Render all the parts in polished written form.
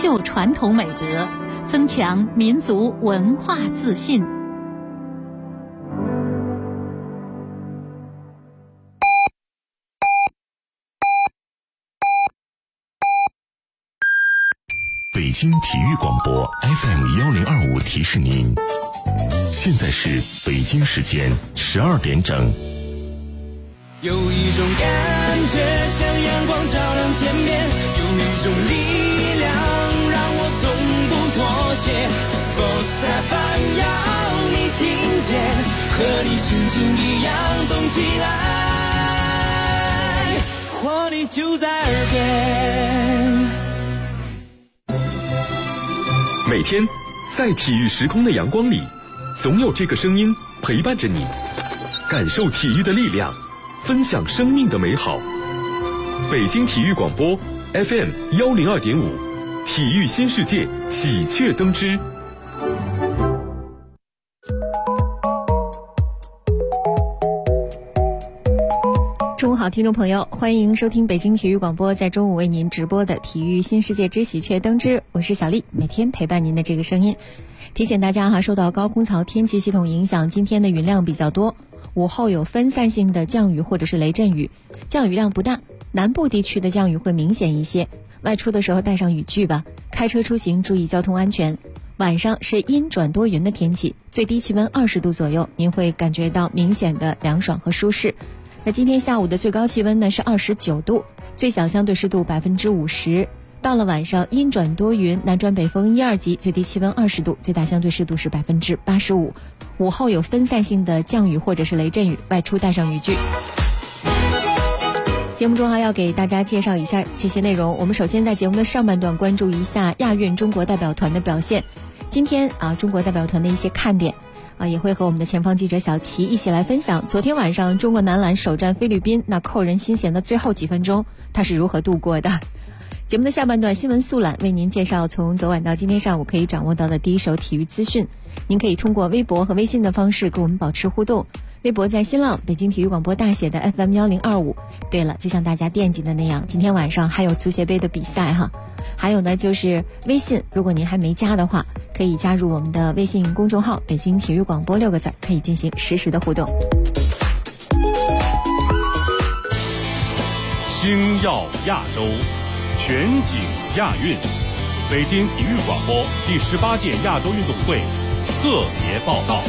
秀传统美德，增强民族文化自信。 北京体育广播 FM1025提示您，现在是北京时间12点整。 有一种感觉像阳光照亮天边，有一种力量让我从不妥协。Sports FM 要你听见，和你心情一样动起来，活力就在耳边。 每天在体育时空的阳光里，总有这个声音陪伴着你，感受体育的力量，分享生命的美好。北京体育广播 FM102.5，体育新世界喜鹊登枝。 中午好，听众朋友，欢迎收听北京体育广播在中午为您直播的体育新世界之喜鹊登枝，我是小丽，每天陪伴您的这个声音。提醒大家哈，受到高空槽天气系统影响，今天的云量比较多，午后有分散性的降雨或者是雷阵雨，降雨量不大，南部地区的降雨会明显一些，外出的时候带上雨具吧，开车出行注意交通安全。晚上是阴转多云的天气，最低气温20度左右，您会感觉到明显的凉爽和舒适。那今天下午的最高气温呢是29度，最小相对湿度50%。到了晚上阴转多云，南转北风1、2级，最低气温20度，最大相对湿度是85%。午后有分散性的降雨或者是雷阵雨，外出带上雨具。节目中还要给大家介绍一下这些内容。我们首先在节目的上半段关注一下亚运中国代表团的表现。今天中国代表团的一些看点也会和我们的前方记者小齐一起来分享。昨天晚上中国男篮首战菲律宾，那扣人心弦的最后几分钟，他是如何度过的？节目的下半段新闻速览为您介绍从昨晚到今天上午可以掌握到的第一手体育资讯。您可以通过微博和微信的方式跟我们保持互动。微博在新浪北京体育广播大写的 FM1025。对了，就像大家惦记的那样，今天晚上还有足协杯的比赛哈。还有呢，就是微信，如果您还没加的话，可以加入我们的微信公众号北京体育广播6个字，可以进行实时的互动。 星耀亚洲，全景亚运，北京体育广播第18届亚洲运动会特别报道。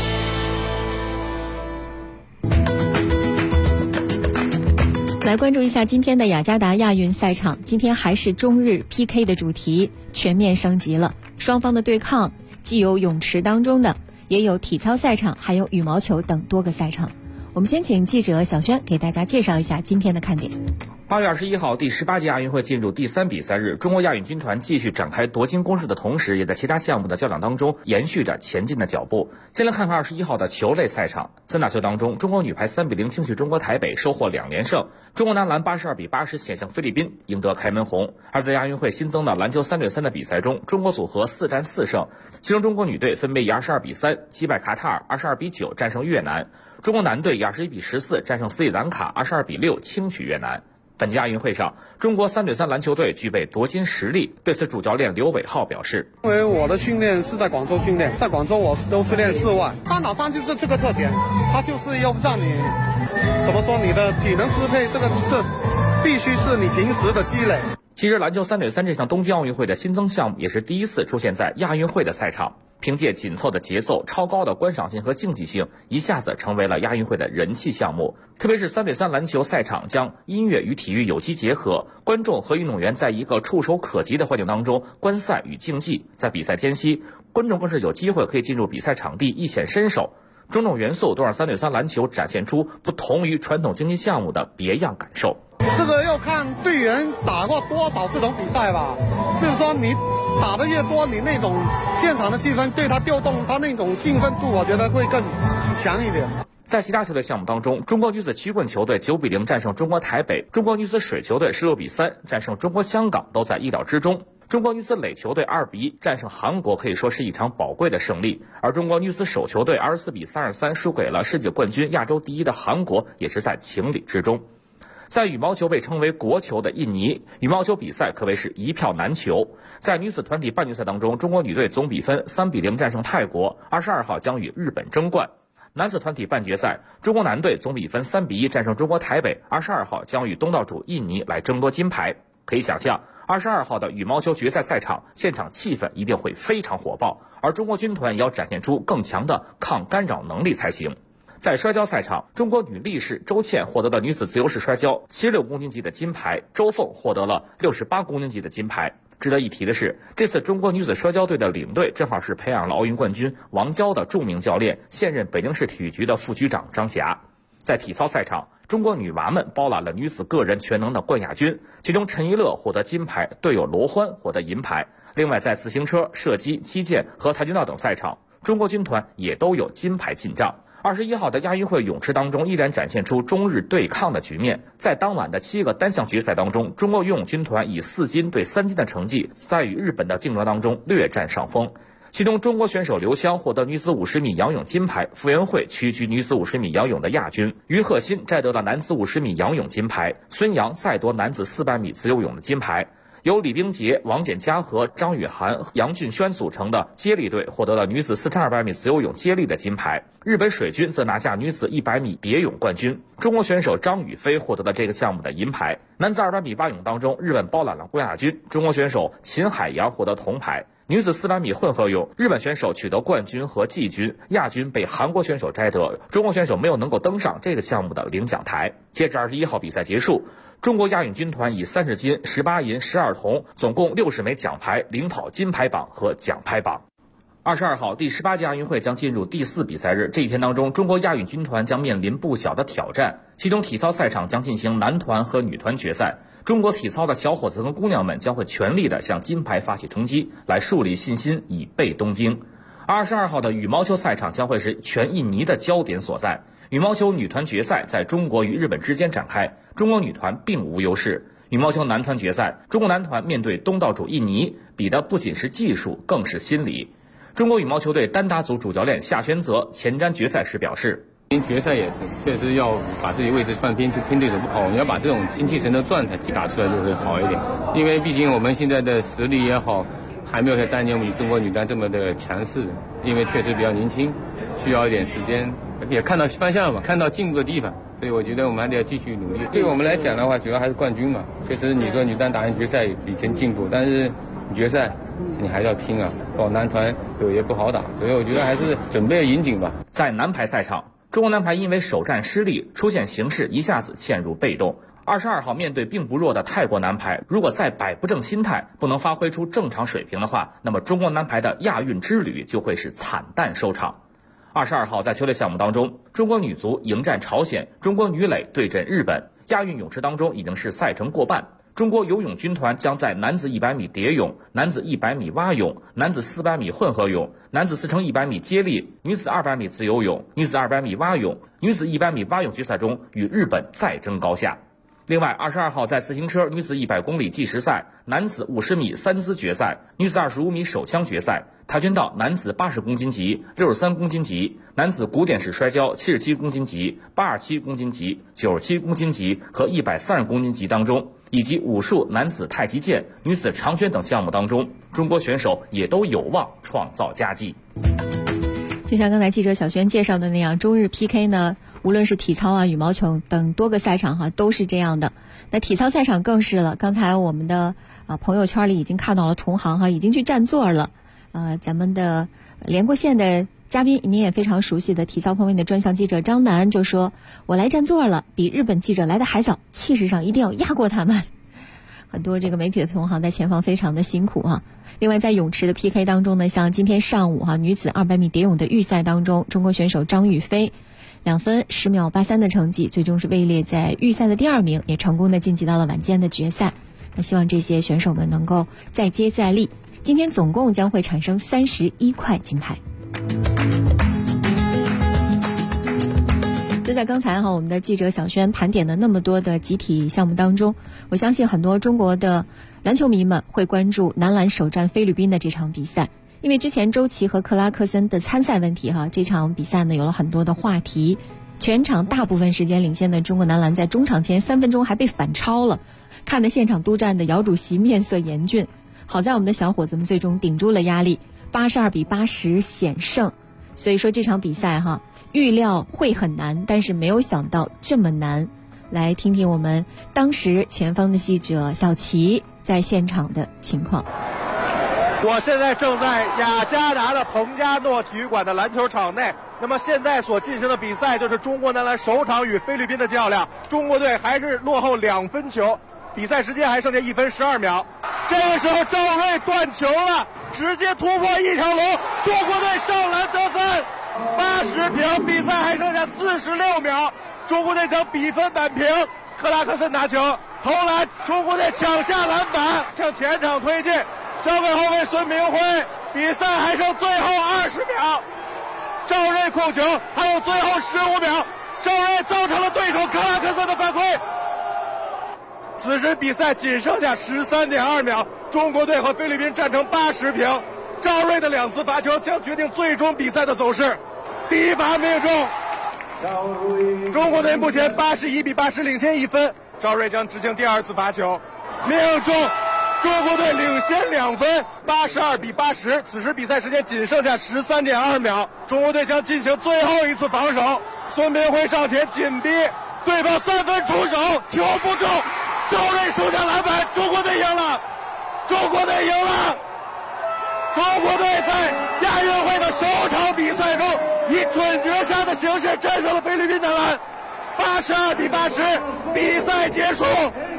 来关注一下今天的雅加达亚运赛场，今天还是中日 PK 的主题全面升级了，双方的对抗既有泳池当中的，也有体操赛场，还有羽毛球等多个赛场。我们先请记者小轩给大家介绍一下今天的看点。 8月21号，第18届亚运会进入第3比赛日，中国亚运军团继续展开夺金攻势的同时，也在其他项目的较量当中延续着前进的脚步。先来看看21号的球类赛场，三打球当中，中国女排3比0轻取中国台北，收获2连胜；中国男篮82比80险胜菲律宾，赢得开门红。而在亚运会新增的篮球3对3的比赛中，中国组合4战4胜，其中中国女队分别以22比3击败卡塔尔，22比9战胜越南；中国男队以21比14战胜斯里兰卡，22比6轻取越南。本届亚运会上，中国3对3篮球队具备夺金实力。对此，主教练刘伟浩表示：“ 因为我的训练是在广州训练，在广州我都是练室外，3打3就是这个特点，它就是要让你怎么说，你的体能支配，这个必须是你平时的积累。” 其实，篮球3对3这项东京奥运会的新增项目也是第一次出现在亚运会的赛场。凭借紧凑的节奏、超高的观赏性和竞技性，一下子成为了亚运会的人气项目。特别是3对3篮球赛场将音乐与体育有机结合，观众和运动员在一个触手可及的环境当中观赛与竞技。在比赛间隙，观众更是有机会可以进入比赛场地一显身手。种种元素都让3对3篮球展现出不同于传统竞技项目的别样感受。 这个要看队员打过多少这种比赛吧，就是说你打得越多，你那种现场的气氛对他调动，他那种兴奋度我觉得会更强一点。 在其他球队项目当中，中国女子曲棍球队9比0战胜中国台北，中国女子水球队16比3战胜中国香港，都在意料之中。中国女子垒球队2比1战胜韩国，可以说是一场宝贵的胜利。而中国女子手球队24比33输给了世界冠军、亚洲第一的韩国，也是在情理之中。 在羽毛球被称为国球的印尼，羽毛球比赛可谓是一票难求。在女子团体半决赛当中，中国女队总比分3-0战胜泰国，22号将与日本争冠。男子团体半决赛，中国男队总比分3-1战胜中国台北，22号将与东道主印尼来争夺金牌。可以想象，22号的羽毛球决赛赛场，现场气氛一定会非常火爆，而中国军团也要展现出更强的抗干扰能力才行。在摔跤赛场，中国女力士周倩获得了女子自由式摔跤76公斤级的金牌，周凤获得了68公斤级的金牌。值得一提的是，这次中国女子摔跤队的领队正好是培养了奥运冠军王娇的著名教练，现任北京市体育局的副局长张霞。在体操赛场，中国女娃们包揽了女子个人全能的冠亚军，其中陈一乐获得金牌，队友罗欢获得银牌。另外，在自行车、射击、击剑和跆拳道等赛场，中国军团也都有金牌进账。21号的亚运会泳池当中依然展现出中日对抗的局面。在当晚的7个单项决赛当中，中国游泳军团以4金对3金的成绩，在与日本的竞争当中略占上风。其中，中国选手刘湘获得女子50米仰泳金牌，傅园慧屈居女子50米仰泳的亚军，于鹤新摘得了男子50米仰泳金牌，孙杨再夺男子400米自由泳的金牌。由李冰洁、王简嘉和张雨涵、杨俊轩组成的接力队获得了女子4200米自由泳接力的金牌。日本水军则拿下女子100米蝶泳冠军。中国选手张雨霏获得了这个项目的银牌。男子200米蛙泳当中，日本包揽了冠亚军，中国选手秦海洋获得铜牌。女子400米混合泳，日本选手取得冠军和季军，亚军被韩国选手摘得，中国选手没有能够登上这个项目的领奖台。截至21号比赛结束，中国亚运军团以30金、18银、12铜，总共60枚奖牌领跑金牌榜和奖牌榜。22号第18届亚运会将进入第4比赛日，这一天当中，中国亚运军团将面临不小的挑战，其中体操赛场将进行男团和女团决赛。中国体操的小伙子和姑娘们将会全力的向金牌发起冲击，来树立信心，以备东京。22号的羽毛球赛场将会是全印尼的焦点所在。羽毛球女团决赛在中国与日本之间展开，中国女团并无优势。羽毛球男团决赛，中国男团面对东道主印尼，比的不仅是技术，更是心理。中国羽毛球队单打组主教练夏宣泽前瞻决赛时表示， 决赛也是确实要把自己位置放偏，去拼对手不好，你要把这种精气神的状态打出来就会好一点。因为毕竟我们现在的实力也好，还没有像当年我们中国女单这么的强势，因为确实比较年轻，需要一点时间，也看到方向嘛，看到进步的地方，所以我觉得我们还得要继续努力。对我们来讲的话，主要还是冠军嘛。确实你说女单打进决赛以前进步，但是决赛你还是要拼啊，男团也不好打，所以我觉得还是准备严谨吧。 在男排赛场，中国男排因为首战失利，出现形势一下子陷入被动。22号面对并不弱的泰国男排，如果再摆不正心态，不能发挥出正常水平的话，那么中国男排的亚运之旅就会是惨淡收场。22号在球类项目当中，中国女足迎战朝鲜，中国女垒对阵日本。亚运泳池当中已经是赛程过半，中国游泳军团将在男子100米蝶泳、男子100米蛙泳、男子400米混合泳、男子4×100米接力、女子200米自由泳、女子200米蛙泳、女子100米蛙泳决赛中与日本再争高下。另外，22号在自行车女子100公里计时赛、男子50米三姿决赛、女子25米手枪决赛、跆拳道男子80公斤级、63公斤级、男子古典式摔跤77公斤级、87公斤级、97公斤级和130公斤级当中，以及武术、男子太极剑、女子长拳等项目当中，中国选手也都有望创造佳绩。 就像刚才记者小轩介绍的那样，中日 PK 呢，无论是体操啊、羽毛球等多个赛场都是这样的。那体操赛场更是了，刚才我们的朋友圈里已经看到了同行已经去占座了。咱们的连过线的嘉宾，您也非常熟悉的体操方面的专项记者张楠就说：“我来占座了，比日本记者来的还早，气势上一定要压过他们。”很多这个媒体的同行在前方非常的辛苦另外在泳池的 PK 当中呢，像今天上午女子200米蝶泳的预赛当中，中国选手张雨霏2分10秒83的成绩，最终是位列在预赛的第2名，也成功的晋级到了晚间的决赛。那希望这些选手们能够再接再厉，今天总共将会产生31块金牌。就在刚才我们的记者小轩盘点了那么多的集体项目当中，我相信很多中国的篮球迷们会关注男篮首战菲律宾的这场比赛，因为之前周琦和克拉克森的参赛问题这场比赛呢有了很多的话题。 全场大部分时间领先的中国男篮在中场前3分钟还被反超了，看得现场督战的姚主席面色严峻。好在我们的小伙子们最终顶住了压力，82-80险胜。所以说这场比赛预料会很难，但是没有想到这么难。来听听我们当时前方的记者小齐在现场的情况。 我现在正在雅加达的彭加诺体育馆的篮球场内，那么现在所进行的比赛就是中国男篮首场与菲律宾的较量，中国队还是落后2分球，比赛时间还剩下1分12秒。这个时候赵睿断球了，直接突破一条龙，中国队上篮得分，80平，比赛还剩下46秒，中国队将比分扳平。克拉克森拿球投篮，中国队抢下篮板，向前场推进，交给后卫孙铭徽，比赛还剩最后20秒，赵睿控球，还有最后15秒，赵睿造成了对手克拉克森的犯规。此时比赛仅剩下13.2秒，中国队和菲律宾战成80平，赵睿的2次罚球将决定最终比赛的走势。第一罚命中，中国队目前81-80领先1分，赵睿将执行第2次罚球，命中。中国队领先2分，82-80。此时比赛时间仅剩下13.2秒，中国队将进行最后一次防守。孙铭徽上前紧逼，对方3分出手，球不中，赵睿输下篮板，中国队赢了，中国队赢了。中国队在亚运会的首场比赛中，以准决赛的形式战胜了菲律宾男篮，82-80，比赛结束。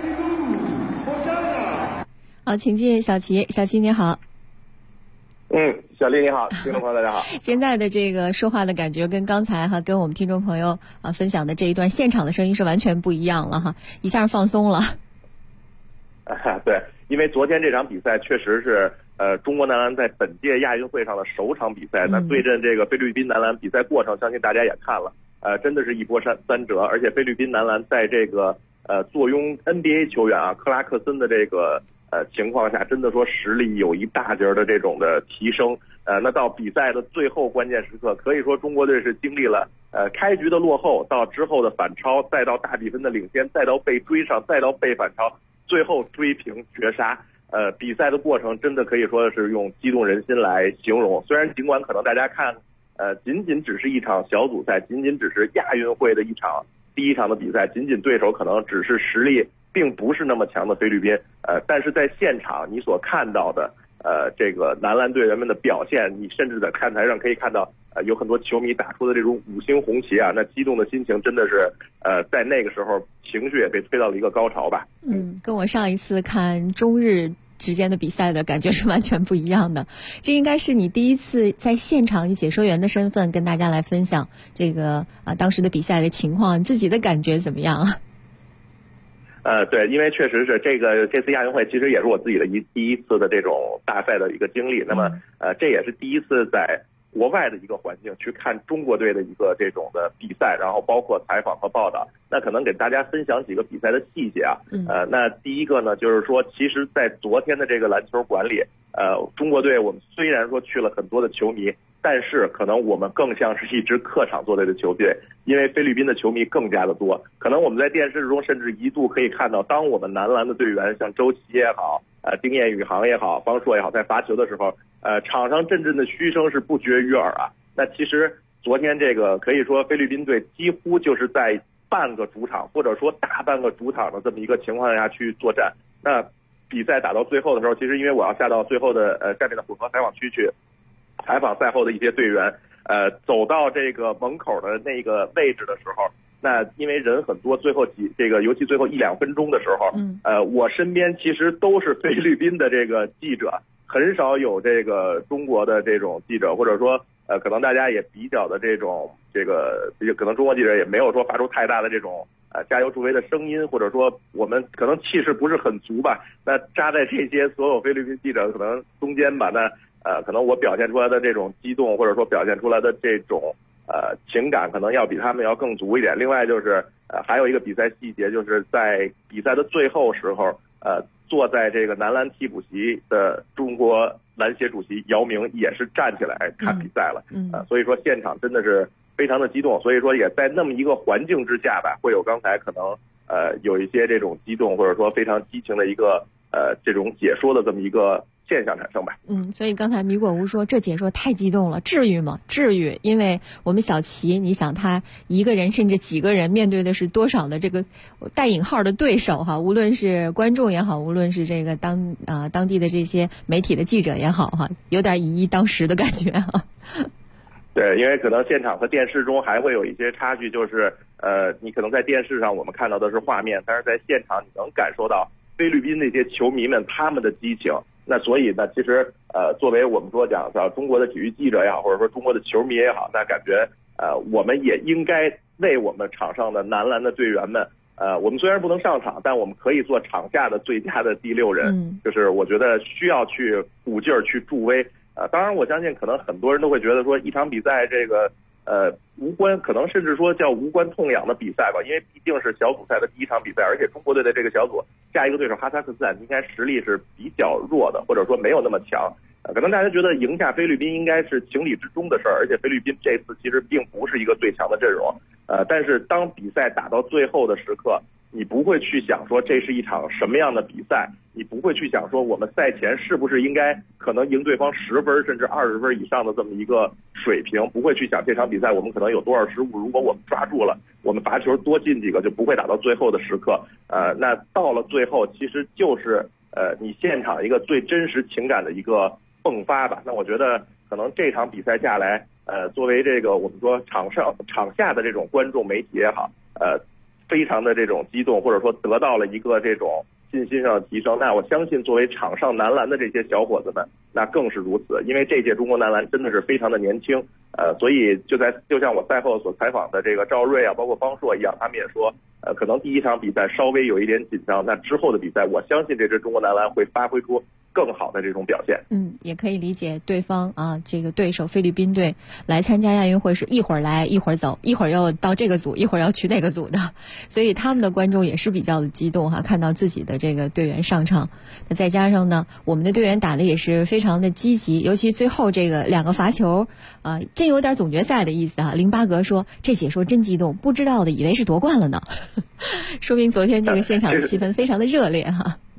好，请进小齐。小齐你好。 小丽你好，听众朋友大家好。 现在的这个说话的感觉跟刚才跟我们听众朋友分享的这一段现场的声音是完全不一样了一下放松了。 对，因为昨天这场比赛确实是中国男篮在本届亚运会上的首场比赛，那对阵这个菲律宾男篮，比赛过程相信大家也看了，真的是一波三折，而且菲律宾男篮在这个坐拥 NBA 球员克拉克森的这个情况下，真的说实力有一大截的这种的提升。那到比赛的最后关键时刻，可以说中国队是经历了开局的落后，到之后的反超，再到大比分的领先，再到被追上，再到被反超，最后追平绝杀。比赛的过程真的可以说是用激动人心来形容。虽然尽管可能大家看仅仅只是一场小组赛，仅仅只是亚运会的第一场的比赛，仅仅对手可能只是实力并不是那么强的菲律宾，但是在现场你所看到的这个男篮队员们的表现，你甚至在看台上可以看到有很多球迷打出的这种5星红旗那激动的心情真的是在那个时候情绪也被推到了一个高潮吧。 跟我上一次看中日之间的比赛的感觉是完全不一样的。这应该是你第一次在现场以解说员的身份跟大家来分享这个当时的比赛的情况，你自己的感觉怎么样对，因为确实是这次亚运会其实也是我自己的第一次的这种大赛的一个经历，那么这也是第一次在国外的一个环境去看中国队的一个这种的比赛，然后包括采访和报道。那可能给大家分享几个比赛的细节那第一个呢，就是说其实在昨天的这个篮球馆里中国队我们虽然说去了很多的球迷，但是可能我们更像是一支客场作队的球队，因为菲律宾的球迷更加的多。可能我们在电视中甚至一度可以看到，当我们男篮的队员像周琦也好丁彦雨航也好，方硕也好，在罚球的时候场上阵阵的嘘声是不绝于耳那其实昨天这个可以说菲律宾队几乎就是在半个主场或者说大半个主场的这么一个情况下去作战。那比赛打到最后的时候，其实因为我要下到最后的下面的混合采访区去采访赛后的一些队员，走到这个门口的那个位置的时候，那因为人很多，最后尤其最后1-2分钟的时候，我身边其实都是菲律宾的这个记者，很少有这个中国的这种记者，或者说可能大家也比较的这种可能中国记者也没有说发出太大的这种加油助威的声音，或者说我们可能气势不是很足吧。那扎在这些所有菲律宾记者可能中间吧，那可能我表现出来的这种激动，或者说表现出来的这种情感，可能要比他们要更足一点。另外就是还有一个比赛细节，就是在比赛的最后时候，坐在这个男篮替补席的中国篮协主席姚明也是站起来看比赛了。所以说现场真的是非常的激动，所以说也在那么一个环境之下吧，会有刚才可能有一些这种激动或者说非常激情的一个这种解说的这么一个现象产生吧。 所以刚才米果吴说这解说太激动了，至于吗？至于，因为我们小齐，你想他一个人甚至几个人面对的是多少的这个带引号的对手哈，无论是观众也好，无论是这个当地的这些媒体的记者也好哈，有点以一当十的感觉哈。 对，因为可能现场和电视中还会有一些差距，就是你可能在电视上我们看到的是画面，但是在现场你能感受到菲律宾那些球迷们他们的激情。那所以呢，其实作为我们说讲中国的体育记者也好，或者说中国的球迷也好，那感觉我们也应该为我们场上的男篮的队员们，我们虽然不能上场，但我们可以做场下的最佳的第六人。就是我觉得需要去鼓劲儿去助威。当然我相信可能很多人都会觉得说一场比赛这个无关，可能甚至说叫无关痛痒的比赛吧，因为毕竟是小组赛的第一场比赛，而且中国队的这个小组下一个对手哈萨克斯坦应该实力是比较弱的，或者说没有那么强。可能大家觉得赢下菲律宾应该是情理之中的事儿，而且菲律宾这次其实并不是一个最强的阵容。但是当比赛打到最后的时刻，你不会去想说这是一场什么样的比赛，你不会去想说我们赛前是不是应该可能赢对方10分甚至20分以上的这么一个水平，不会去想这场比赛我们可能有多少失误，如果我们抓住了，我们罚球多进几个就不会打到最后的时刻。那到了最后其实就是你现场一个最真实情感的一个迸发吧。那我觉得可能这场比赛下来，作为这个我们说场下的这种观众媒体也好，非常的这种激动，或者说得到了一个这种信心上的提升。那我相信作为场上男篮的这些小伙子们，那更是如此，因为这届中国男篮真的是非常的年轻。所以就像我赛后所采访的这个赵睿啊，包括方硕一样，他们也说，可能第一场比赛稍微有一点紧张，那之后的比赛，我相信这支中国男篮会发挥出更好的这种表现。 也可以理解对方这个对手菲律宾队来参加亚运会是一会儿来一会儿走，一会儿要到这个组，一会儿要去那个组的，所以他们的观众也是比较的激动看到自己的这个队员上场。那再加上呢，我们的队员打的也是非常的积极，尤其最后这个2个罚球，真有点总决赛的意思林巴格说这解说真激动，不知道的以为是夺冠了呢，说明昨天这个现场气氛非常的热烈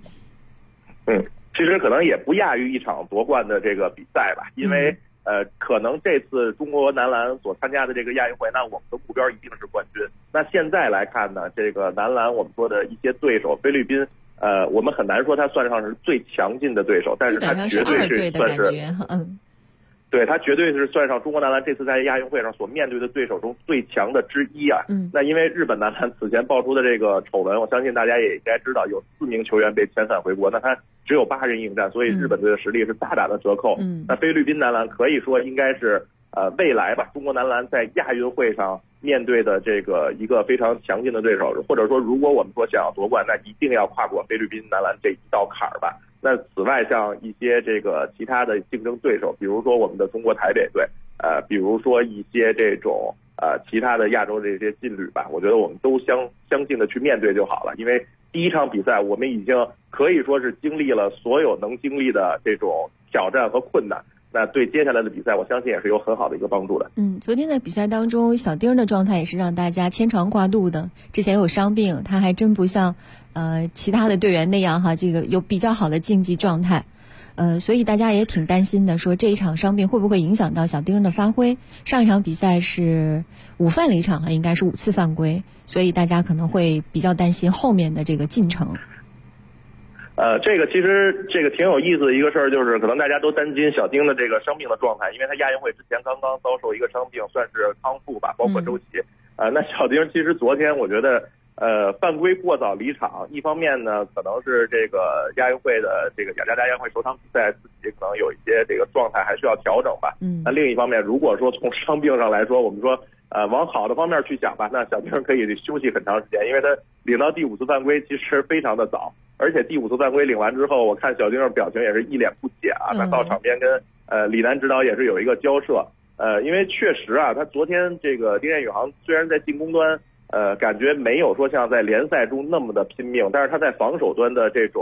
其实可能也不亚于一场夺冠的这个比赛吧，因为可能这次中国男篮所参加的这个亚运会，那我们的目标一定是冠军。那现在来看呢，这个男篮我们说的一些对手，菲律宾，我们很难说他算上是最强劲的对手，但是他绝对是算是对，他绝对是算上中国男篮这次在亚运会上所面对的对手中最强的之一啊。那因为日本男篮此前爆出的这个丑闻，我相信大家也应该知道，有4名球员被遣返回国，那他只有8人应战，所以日本队的实力是大打的折扣。那菲律宾男篮可以说应该是未来吧，中国男篮在亚运会上面对的这个一个非常强劲的对手，或者说如果我们说想要夺冠，那一定要跨过菲律宾男篮这一道坎儿吧。那此外，像一些这个其他的竞争对手，比如说我们的中国台北队，比如说一些这种其他的亚洲这些劲旅吧，我觉得我们都相信的去面对就好了。因为第一场比赛我们已经可以说是经历了所有能经历的这种挑战和困难，那对接下来的比赛我相信也是有很好的一个帮助的。 昨天在比赛当中，小丁的状态也是让大家牵肠挂肚的，之前有伤病，他还真不像其他的队员那样这个有比较好的竞技状态，所以大家也挺担心的，说这一场伤病会不会影响到小丁的发挥。上一场比赛是5犯了1场应该是5次犯规，所以大家可能会比较担心后面的这个进程。 这个其实这个挺有意思的一个事儿，就是可能大家都担心小丁的这个伤病的状态，因为他亚运会之前刚刚遭受一个伤病，算是康复吧，包括周琦。那小丁其实昨天我觉得犯规过早离场，一方面呢可能是这个亚运会的这个雅加达亚运会首场比赛自己可能有一些这个状态还需要调整吧。那另一方面，如果说从伤病上来说，我们说往好的方面去想吧，那小丁可以休息很长时间，因为他领到第5次犯规其实非常的早，而且第5次犯规领完之后，我看小丁的表情也是一脸不解那到场边跟李楠指导也是有一个交涉。因为确实他昨天这个丁彦雨航虽然在进攻端感觉没有说像在联赛中那么的拼命，但是他在防守端的这种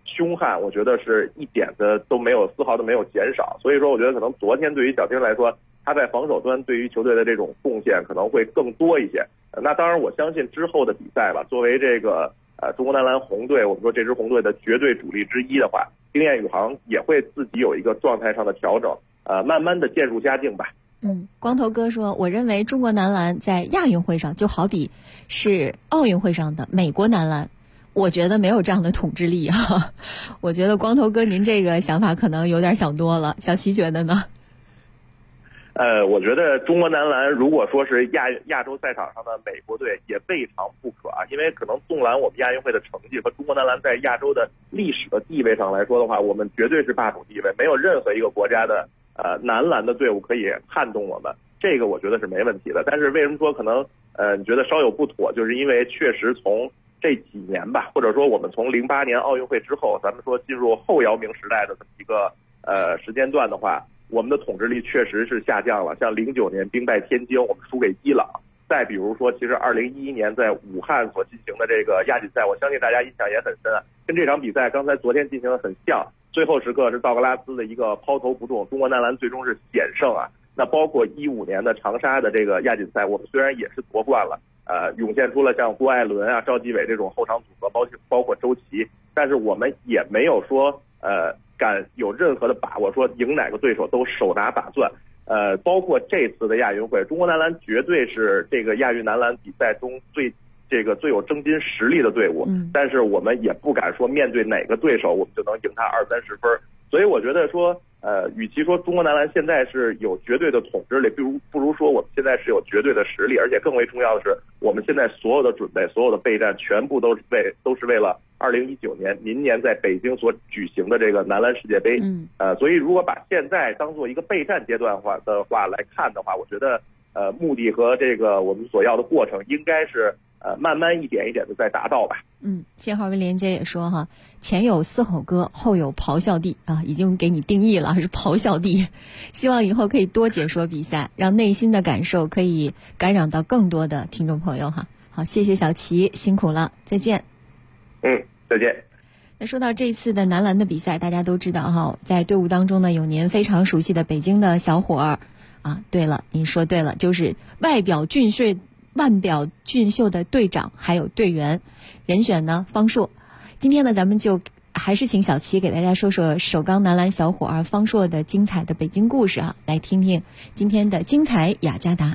凶悍，我觉得是一点的都没有，丝毫都没有减少。所以说，我觉得可能昨天对于小丁来说，他在防守端对于球队的这种贡献可能会更多一些。那当然，我相信之后的比赛吧，作为这个中国男篮红队，我们说这支红队的绝对主力之一的话，丁彦雨航也会自己有一个状态上的调整，慢慢的渐入佳境吧。 光头哥说，我认为中国男篮在亚运会上就好比是奥运会上的美国男篮，我觉得没有这样的统治力啊。我觉得光头哥您这个想法可能有点想多了，小齐觉得呢？ 我觉得中国男篮如果说是亚洲赛场上的美国队也未尝不可啊，因为可能纵览我们亚运会的成绩和中国男篮在亚洲的历史的地位上来说的话，我们绝对是霸主地位，没有任何一个国家的男篮的队伍可以撼动我们，这个我觉得是没问题的。但是为什么说可能你觉得稍有不妥，就是因为确实从这几年吧，或者说我们从08年奥运会之后，咱们说进入后姚明时代的这么一个时间段的话，我们的统治力确实是下降了。像09年兵败天津，我们输给伊朗。再比如说，其实2011年在武汉所进行的这个亚锦赛，我相信大家印象也很深啊，跟这场比赛刚才昨天进行的很像。最后时刻是道格拉斯的一个抛投不中，中国男篮最终是险胜啊。那包括15年的长沙的这个亚锦赛，我们虽然也是夺冠了，涌现出了像郭艾伦啊、赵继伟这种后场组合，包括周琦，但是我们也没有说敢有任何的把握说赢哪个对手都手拿把攥。包括这次的亚运会，中国男篮绝对是这个亚运男篮比赛中最有争金实力的队伍，但是我们也不敢说面对哪个对手我们就能赢他20-30分。所以我觉得说与其说中国男篮现在是有绝对的统治力，不如说我们现在是有绝对的实力，而且更为重要的是，我们现在所有的准备、所有的备战，全部都是为了2019年明年在北京所举行的这个男篮世界杯。所以如果把现在当做一个备战阶段的话来看的话，我觉得目的和这个我们所要的过程应该是慢慢一点一点的在达到吧。 信号微连接也说哈，前有嘶吼哥，后有咆哮帝啊，已经给你定义了，是咆哮帝。希望以后可以多解说比赛，让内心的感受可以感染到更多的听众朋友哈。好，谢谢小齐，辛苦了，再见。 再见。 那说到这次的男篮的比赛，大家都知道哈，在队伍当中呢，有您非常熟悉的北京的小伙儿啊。对了，您说对了，就是腕表俊秀的队长还有队员，人选呢方硕。今天呢，咱们就还是请小齐给大家说说首钢男篮小伙儿方硕的精彩的北京故事啊，来听听今天的精彩雅加达。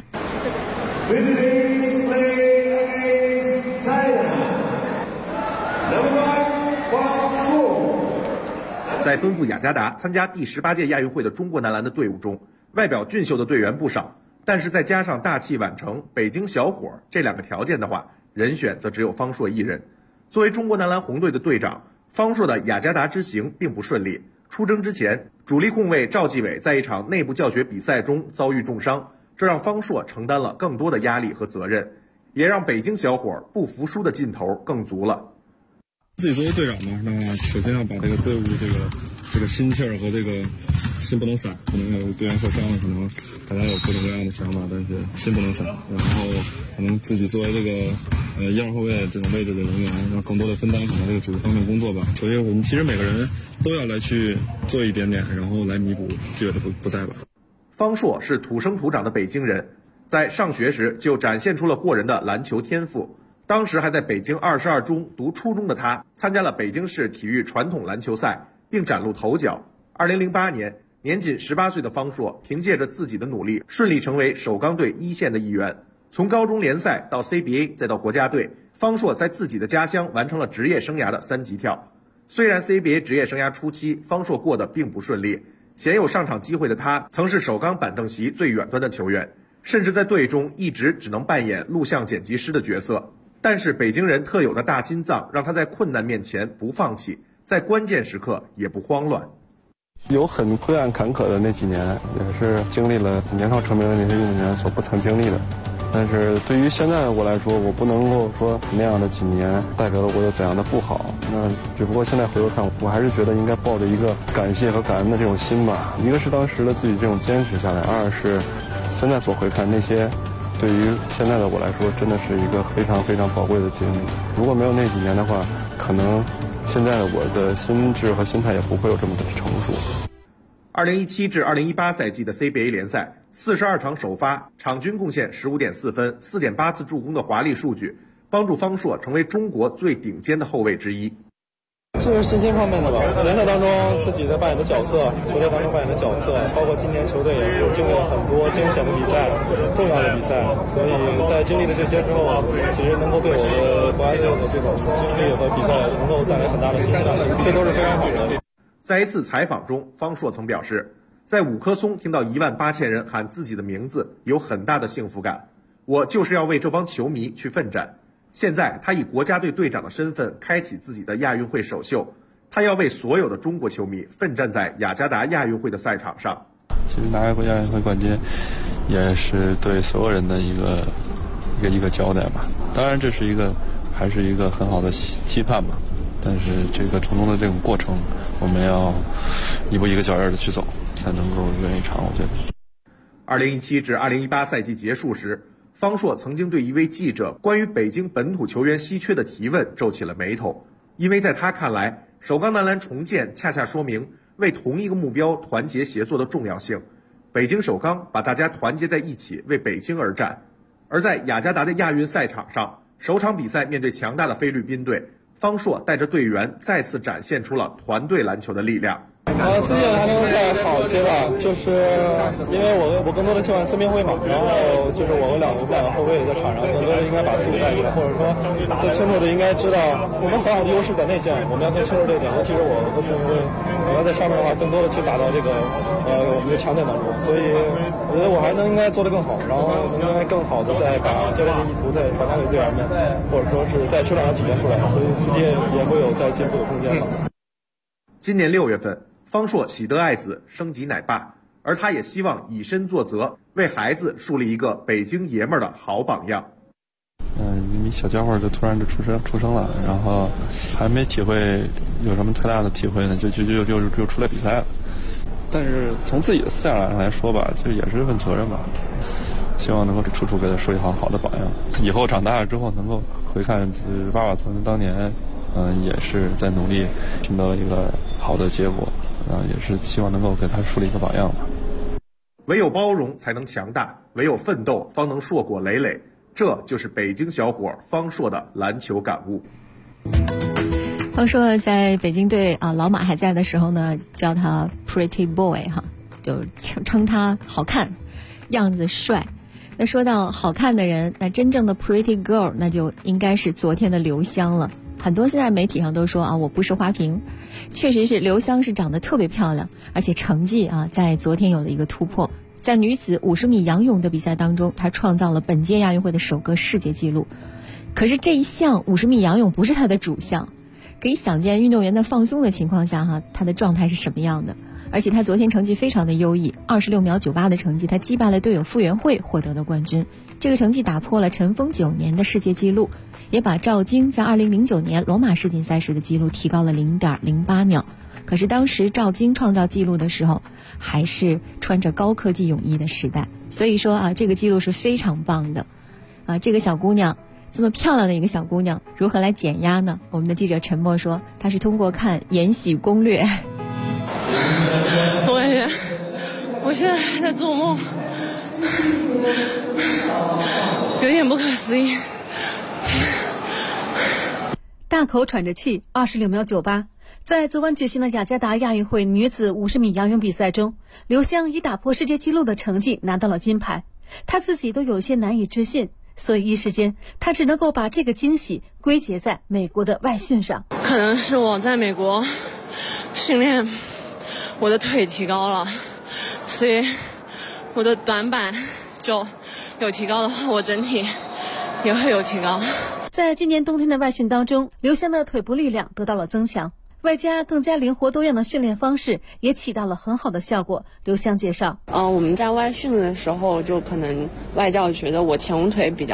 在奔赴雅加达参加第18届亚运会的中国男篮的队伍中，外表俊秀的队员不少，但是再加上大器晚成、北京小伙这两个条件的话，人选则只有方硕一人。作为中国男篮红队的队长，方硕的雅加达之行并不顺利。出征之前，主力控卫赵继伟在一场内部教学比赛中遭遇重伤，这让方硕承担了更多的压力和责任，也让北京小伙不服输的劲头更足了。 自己作为队长嘛，那首先要把这个队伍这个心气儿和这个心不能散，可能有队员受伤了，可能大家有各种各样的想法，但是心不能散。然后可能自己作为这个1、2后卫这种位置的人员，要更多的分担可能这个组织方面工作吧。所以我们其实每个人都要来去做一点点，然后来弥补继伟的不在吧。 方硕是土生土长的北京人，在上学时就展现出了过人的篮球天赋。当时还在北京22中读初中的他，参加了北京市体育传统篮球赛，并崭露头角。2008年，年仅18岁的方硕凭借着自己的努力，顺利成为首钢队一线的一员。从高中联赛到 CBA 再到国家队，方硕在自己的家乡完成了职业生涯的3级跳。虽然 CBA 职业生涯初期方硕过得并不顺利，鲜有上场机会的他曾是首钢板凳席最远端的球员，甚至在队中一直只能扮演录像剪辑师的角色。但是北京人特有的大心脏让他在困难面前不放弃，在关键时刻也不慌乱。 有很灰暗坎坷的那几年，也是经历了年少成名的那些运动员所不曾经历的。但是对于现在的我来说，我不能够说那样的几年代表了我有怎样的不好。那只不过现在回头看，我还是觉得应该抱着一个感谢和感恩的这种心吧。一个是当时的自己这种坚持下来，二是现在所回看那些对于现在的我来说，真的是一个非常非常宝贵的经历。如果没有那几年的话，可能现在的我的心智和心态也不会有这么的成熟。 2017至2018赛季的 CBA 联赛，42场首发，场均贡献15.4分、4.8次助攻的华丽数据，帮助方硕成为中国最顶尖的后卫之一。 就是信心方面的吧，联赛当中自己的扮演的角色，球队当中扮演的角色，包括今年球队也经历了很多惊险的比赛、重要的比赛，所以在经历了这些之后，其实能够对我的国家队的这种经历和比赛能够带来很大的欣赏，这都是非常好的。 在一次采访中，方硕曾表示，在五棵松听到18000人喊自己的名字，有很大的幸福感。我就是要为这帮球迷去奋战。现在他以国家队队长的身份开启自己的亚运会首秀，他要为所有的中国球迷奋战在雅加达亚运会的赛场上。 其实拿过亚运会冠军，也是对所有人的一个交代吧。当然，这是还是一个很好的期盼吧。但是这个成功的这种过程，我们要一步一个脚印的去走，才能够圆一场。我觉得 ，2017至2018赛季结束时，方硕曾经对一位记者关于北京本土球员稀缺的提问皱起了眉头，因为在他看来，首钢男篮重建恰恰说明为同一个目标团结协作的重要性。北京首钢把大家团结在一起，为北京而战。而在雅加达的亚运赛场上，首场比赛面对强大的菲律宾队，方硕带着队员再次展现出了团队篮球的力量。 自己还能再好一些吧，就是因为我更多的希望孙铭徽嘛，然后就是我和两个后卫在场上，更多的应该把速度带起来，或者说更清楚的应该知道我们很好的优势在内线，我们要更清楚这一点。尤其是我和孙铭徽，我要在上面的话，更多的去打到这个我们的强点当中，所以我觉得我还能应该做得更好，然后应该更好的再把教练的意图再传达给队员们，或者说是在球场上体现出来，所以自己也会有在进步的空间吧。 今年6月份，方硕喜得爱子，升级奶爸，而他也希望以身作则，为孩子树立一个北京爷们儿的好榜样。 因为小家伙就突然就出生了，然后还没体会有什么太大的体会呢，就出来比赛了。但是从自己的思想上来说吧，就也是一份责任吧。希望能够处处给他树立好的榜样，以后长大了之后能够回看爸爸当年，也是在努力拼得了一个好的结果，也是希望能够给他树立一个榜样吧。 唯有包容才能强大，唯有奋斗方能硕果累累。这就是北京小伙方硕的篮球感悟。 方硕在北京队老马还在的时候呢，叫他 Pretty Boy 就称他好看，样子帅。那说到好看的人，那真正的 Pretty Girl 那就应该是昨天的刘湘了。很多现在媒体上都说我不是花瓶，确实是刘湘是长得特别漂亮，而且成绩在昨天有了一个突破。在女子50米仰泳的比赛当中，她创造了本届亚运会的首个世界纪录。可是这一项50米仰泳不是她的主项，可以想见运动员在放松的情况下她的状态是什么样的。而且她昨天成绩非常的优异，26秒98的成绩，她击败了队友傅园慧，获得了冠军。这个成绩打破了陈峰9年的世界纪录，也把赵晶在2009年罗马世锦赛时的纪录提高了 0.08 秒。可是当时赵晶创造纪录的时候，还是穿着高科技泳衣的时代。所以说这个纪录是非常棒的。这个小姑娘，这么漂亮的一个小姑娘，如何来减压呢？我们的记者陈默说，她是通过看《延禧攻略》。 我现在还在做梦，有点不可思议。 大口喘着气，26秒98。在昨晚举行的雅加达亚运会女子50米仰泳比赛中，刘湘以打破世界纪录的成绩拿到了金牌，她自己都有些难以置信，所以一时间她只能够把这个惊喜归结在美国的外训上。 可能是我在美国训练，我的腿提高了，所以我的短板就有提高的话，我整体也会有提高。 在今年冬天的外训当中，刘湘的腿部力量得到了增强，外加更加灵活多样的训练方式也起到了很好的效果。刘湘介绍， 我们在外训的时候，就可能外教觉得我前腿比较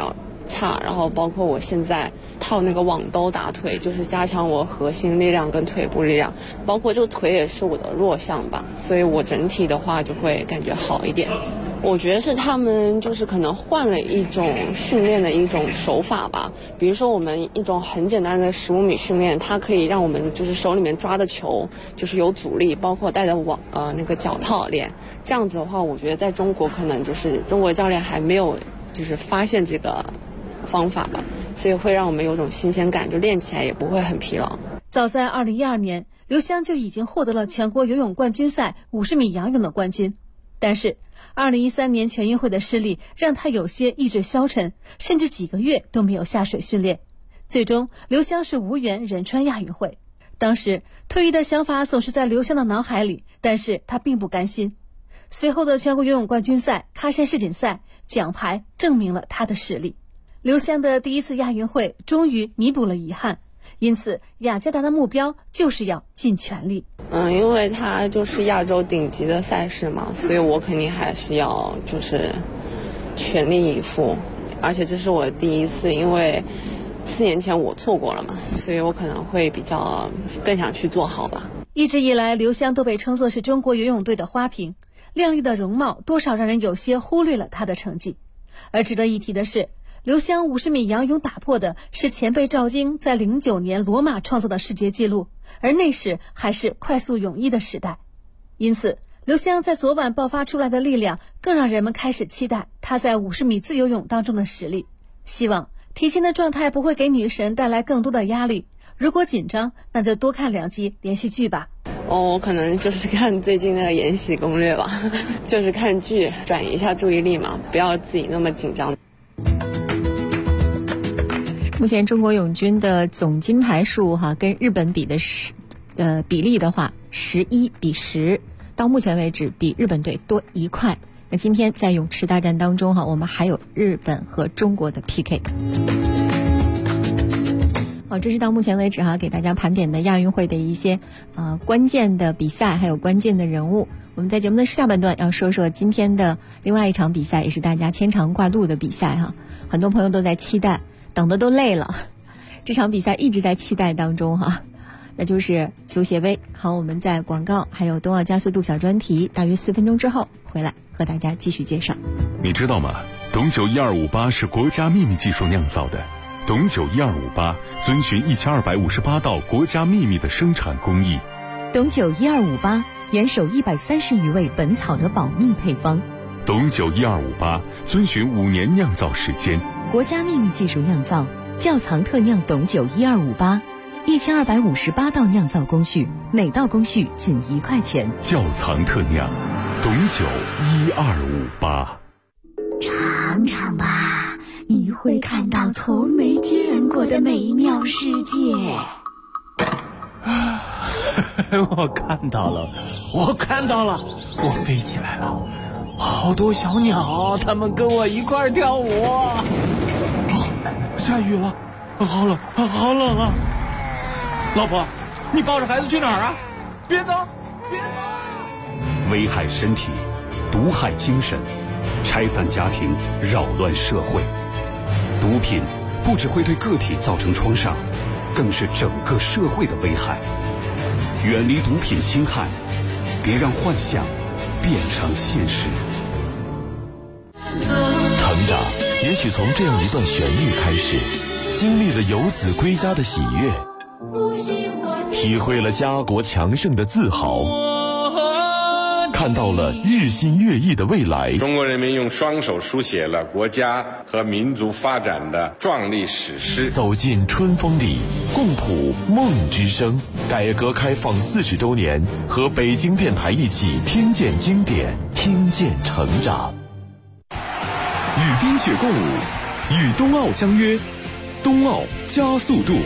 差，然后包括我现在套那个网兜打腿，就是加强我核心力量跟腿部力量，包括这个腿也是我的弱项吧，所以我整体的话就会感觉好一点。我觉得是他们就是可能换了一种训练的一种手法吧，比如说我们一种很简单的15米训练，它可以让我们就是手里面抓的球就是有阻力，包括带着那个脚套练，这样子的话，我觉得在中国可能就是中国教练还没有就是发现这个方法吧，所以会让我们有种新鲜感，就练起来也不会很疲劳。 早在2012年，刘湘就已经获得了全国游泳冠军赛50米仰泳的冠军，但是2013年全运会的失利让他有些意志消沉，甚至几个月都没有下水训练。最终，刘湘是无缘仁川亚运会。当时退役的想法总是在刘湘的脑海里，但是他并不甘心。随后的全国游泳冠军赛、喀山世锦赛奖牌证明了他的实力。刘湘的第一次亚运会终于弥补了遗憾，因此雅加达的目标就是要尽全力。 因为它就是亚洲顶级的赛事嘛，所以我肯定还是要就是全力以赴，而且这是我第一次，因为4年前我错过了嘛，所以我可能会比较更想去做好吧。 一直以来，刘湘都被称作是中国游泳队的花瓶，靓丽的容貌多少让人有些忽略了她的成绩。而值得一提的是，刘湘50米仰泳打破的是前辈赵晶在09年罗马创造的世界纪录，而那时还是快速泳衣的时代。因此，刘湘在昨晚爆发出来的力量更让人们开始期待她在50米自由泳当中的实力。希望提前的状态不会给女神带来更多的压力，如果紧张，那就多看2集连续剧吧。 我可能就是看最近那个《延禧攻略》吧，就是看剧转移一下注意力嘛，不要自己那么紧张。 目前中国泳军的总金牌数跟日本比的比例的话11比10，到目前为止比日本队多1块。那今天在泳池大战当中我们还有日本和中国的 PK。这是到目前为止给大家盘点的亚运会的一些关键的比赛，还有关键的人物。我们在节目的下半段要说说今天的另外一场比赛，也是大家牵肠挂肚的比赛很多朋友都在期待，等的都累了。这场比赛一直在期待当中那就是足协杯。好，我们在广告还有冬奥加速度小专题大约4分钟之后回来和大家继续介绍。 你知道吗？董酒1258是国家秘密技术酿造的。董酒1258遵循1258道国家秘密的生产工艺。 董酒1258严守130余味本草的保密配方。 董酒1258遵循5年酿造时间， 国家秘密技术酿造，窖藏特酿董酒1258，1258道酿造工序，每道工序仅1块钱。 窖藏特酿，董酒1258。 尝尝吧，你会看到从没见过的美妙世界。 我看到了，我飞起来了，好多小鸟，它们跟我一块跳舞。下雨了，好冷啊！老婆，你抱着孩子去哪儿啊？别走！ 危害身体，毒害精神，拆散家庭，扰乱社会。毒品不只会对个体造成创伤，更是整个社会的危害。远离毒品侵害，别让幻想变成现实。 成长也许从这样一段旋律开始，经历了游子归家的喜悦，体会了家国强盛的自豪，看到了日新月异的未来。 中国人民用双手书写了国家和民族发展的壮丽史诗。 走进春风里，共谱梦之声。改革开放40周年，和北京电台一起听见经典，听见成长。 与冰雪共舞，与冬奥相约，冬奥加速度。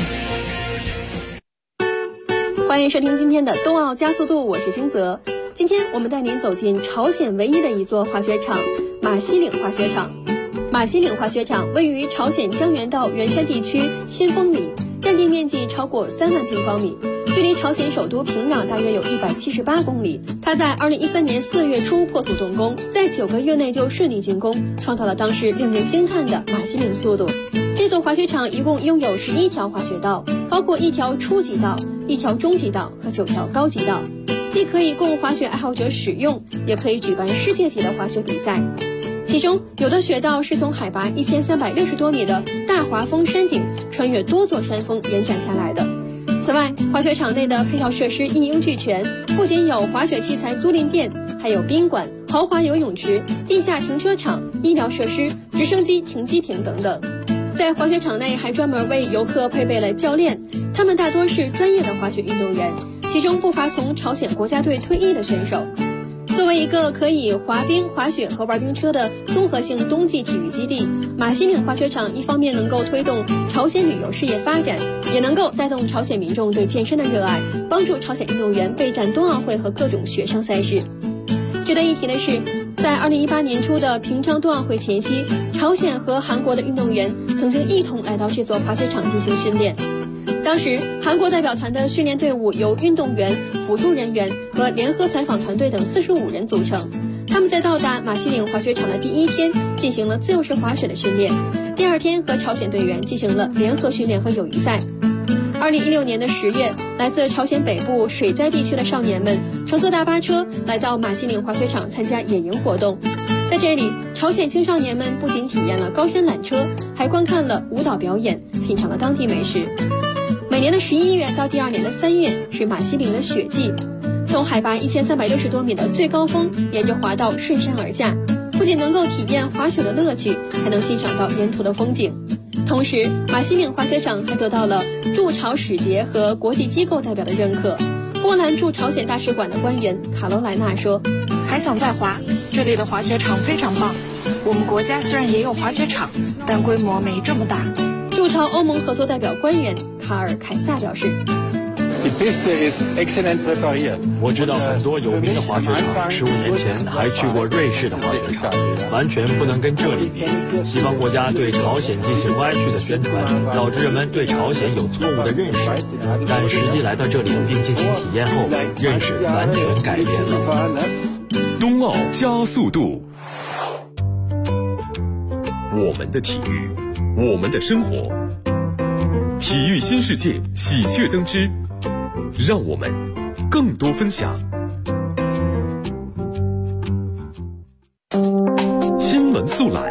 欢迎收听今天的冬奥加速度，我是星泽。今天我们带您走进朝鲜唯一的一座滑雪场——马西岭滑雪场。马西岭滑雪场位于朝鲜江原道元山地区新丰里，占地面积超过3万平方米。 距离朝鲜首都平壤大约有178公里。它在2013年4月初破土动工，在9个月内就顺利竣工，创造了当时令人惊叹的马西岭速度。这座滑雪场一共拥有11条滑雪道，包括1条初级道、1条中级道和9条高级道，既可以供滑雪爱好者使用，也可以举办世界级的滑雪比赛。其中有的雪道是从海拔1360多米的大华峰山顶穿越多座山峰延展下来的。此外，滑雪场内的配套设施一应俱全，不仅有滑雪器材租赁店，还有宾馆、豪华游泳池、地下停车场、医疗设施、直升机停机坪等等。在滑雪场内还专门为游客配备了教练，他们大多是专业的滑雪运动员，其中不乏从朝鲜国家队退役的选手。作为一个可以滑冰、滑雪和玩冰车的综合性冬季体育基地，马西岭滑雪场一方面能够推动朝鲜旅游事业发展，也能够带动朝鲜民众对健身的热爱，帮助朝鲜运动员备战冬奥会和各种雪上赛事。值得一提的是，在2018年初的平昌冬奥会前夕，朝鲜和韩国的运动员曾经一同来到这座滑雪场进行训练。当时，韩国代表团的训练队伍由运动员、辅助人员和联合采访团队等45人组成。他们在到达马西岭滑雪场的第1天进行了自由式滑雪的训练，第2天和朝鲜队员进行了联合训练和友谊赛。2016年的10月，来自朝鲜北部水灾地区的少年们乘坐大巴车来到马西岭滑雪场参加野营活动。在这里，朝鲜青少年们不仅体验了高山缆车，还观看了舞蹈表演，品尝了当地美食。每年的11月到第2年的3月是马西岭的雪季，从海拔1360多米的最高峰沿着滑道顺山而下，不仅能够体验滑雪的乐趣，还能欣赏到沿途的风景。同时，马西岭滑雪场还得到了驻朝使节和国际机构代表的认可。波兰驻朝鲜大使馆的官员卡罗莱纳说：“ 还想再滑，这里的滑雪场非常棒。我们国家虽然也有滑雪场，但规模没这么大。” 驻朝欧盟合作代表官员卡尔凯撒表示：“ 我知道很多有名的滑雪场，15年前还去过瑞士的滑雪场，完全不能跟这里比。西方国家对朝鲜进行歪曲的宣传，导致人们对朝鲜有错误的认识，但实际来到这里并进行体验后，认识完全改变了。” 冬奥加速度，我们的体育，我们的生活，体育新世界喜鹊登之，让我们更多分享。新闻速览，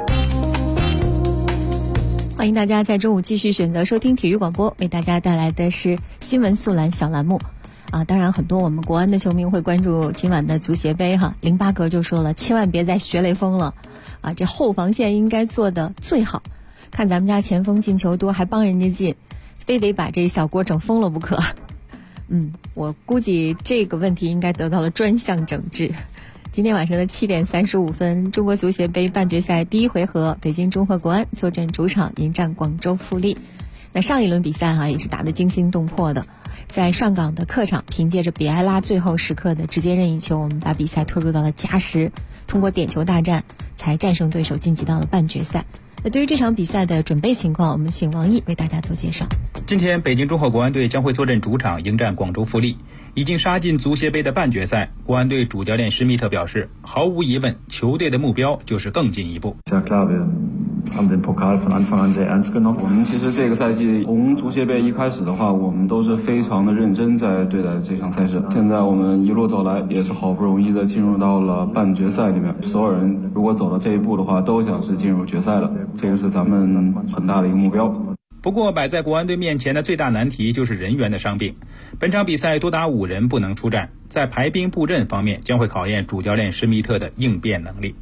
欢迎大家在中午继续选择收听体育广播，为大家带来的是新闻速览小栏目。当然很多我们国安的球迷会关注今晚的足协杯哈。08格就说了，千万别再学雷锋了这后防线应该做的最好。看咱们家前锋进球多，还帮人家进，非得把这小锅整疯了不可。我估计这个问题应该得到了专项整治。今天晚上的7点35分，中国足协杯半决赛第1回合，北京中赫国安坐镇主场迎战广州富力。那上一轮比赛也是打得惊心动魄的，在上港的客场，凭借着比埃拉最后时刻的直接任意球，我们把比赛拖入到了加时，通过点球大战才战胜对手，晋级到了半决赛。那对于这场比赛的准备情况，我们请王毅为大家做介绍。 今天北京中赫国安队将会坐镇主场迎战广州富力。已经杀进足协杯的半决赛，国安队主教练施密特表示，毫无疑问，球队的目标就是更进一步。 我们其实这个赛季从足协杯一开始的话，我们都是非常的认真在对待这场赛事。现在我们一路走来，也是好不容易的进入到了半决赛里面。所有人如果走到这一步的话，都想是进入决赛了，这个是咱们很大的一个目标。 不过摆在国安队面前的最大难题就是人员的伤病。本场比赛多达5人不能出战，在排兵布阵方面将会考验主教练施密特的应变能力。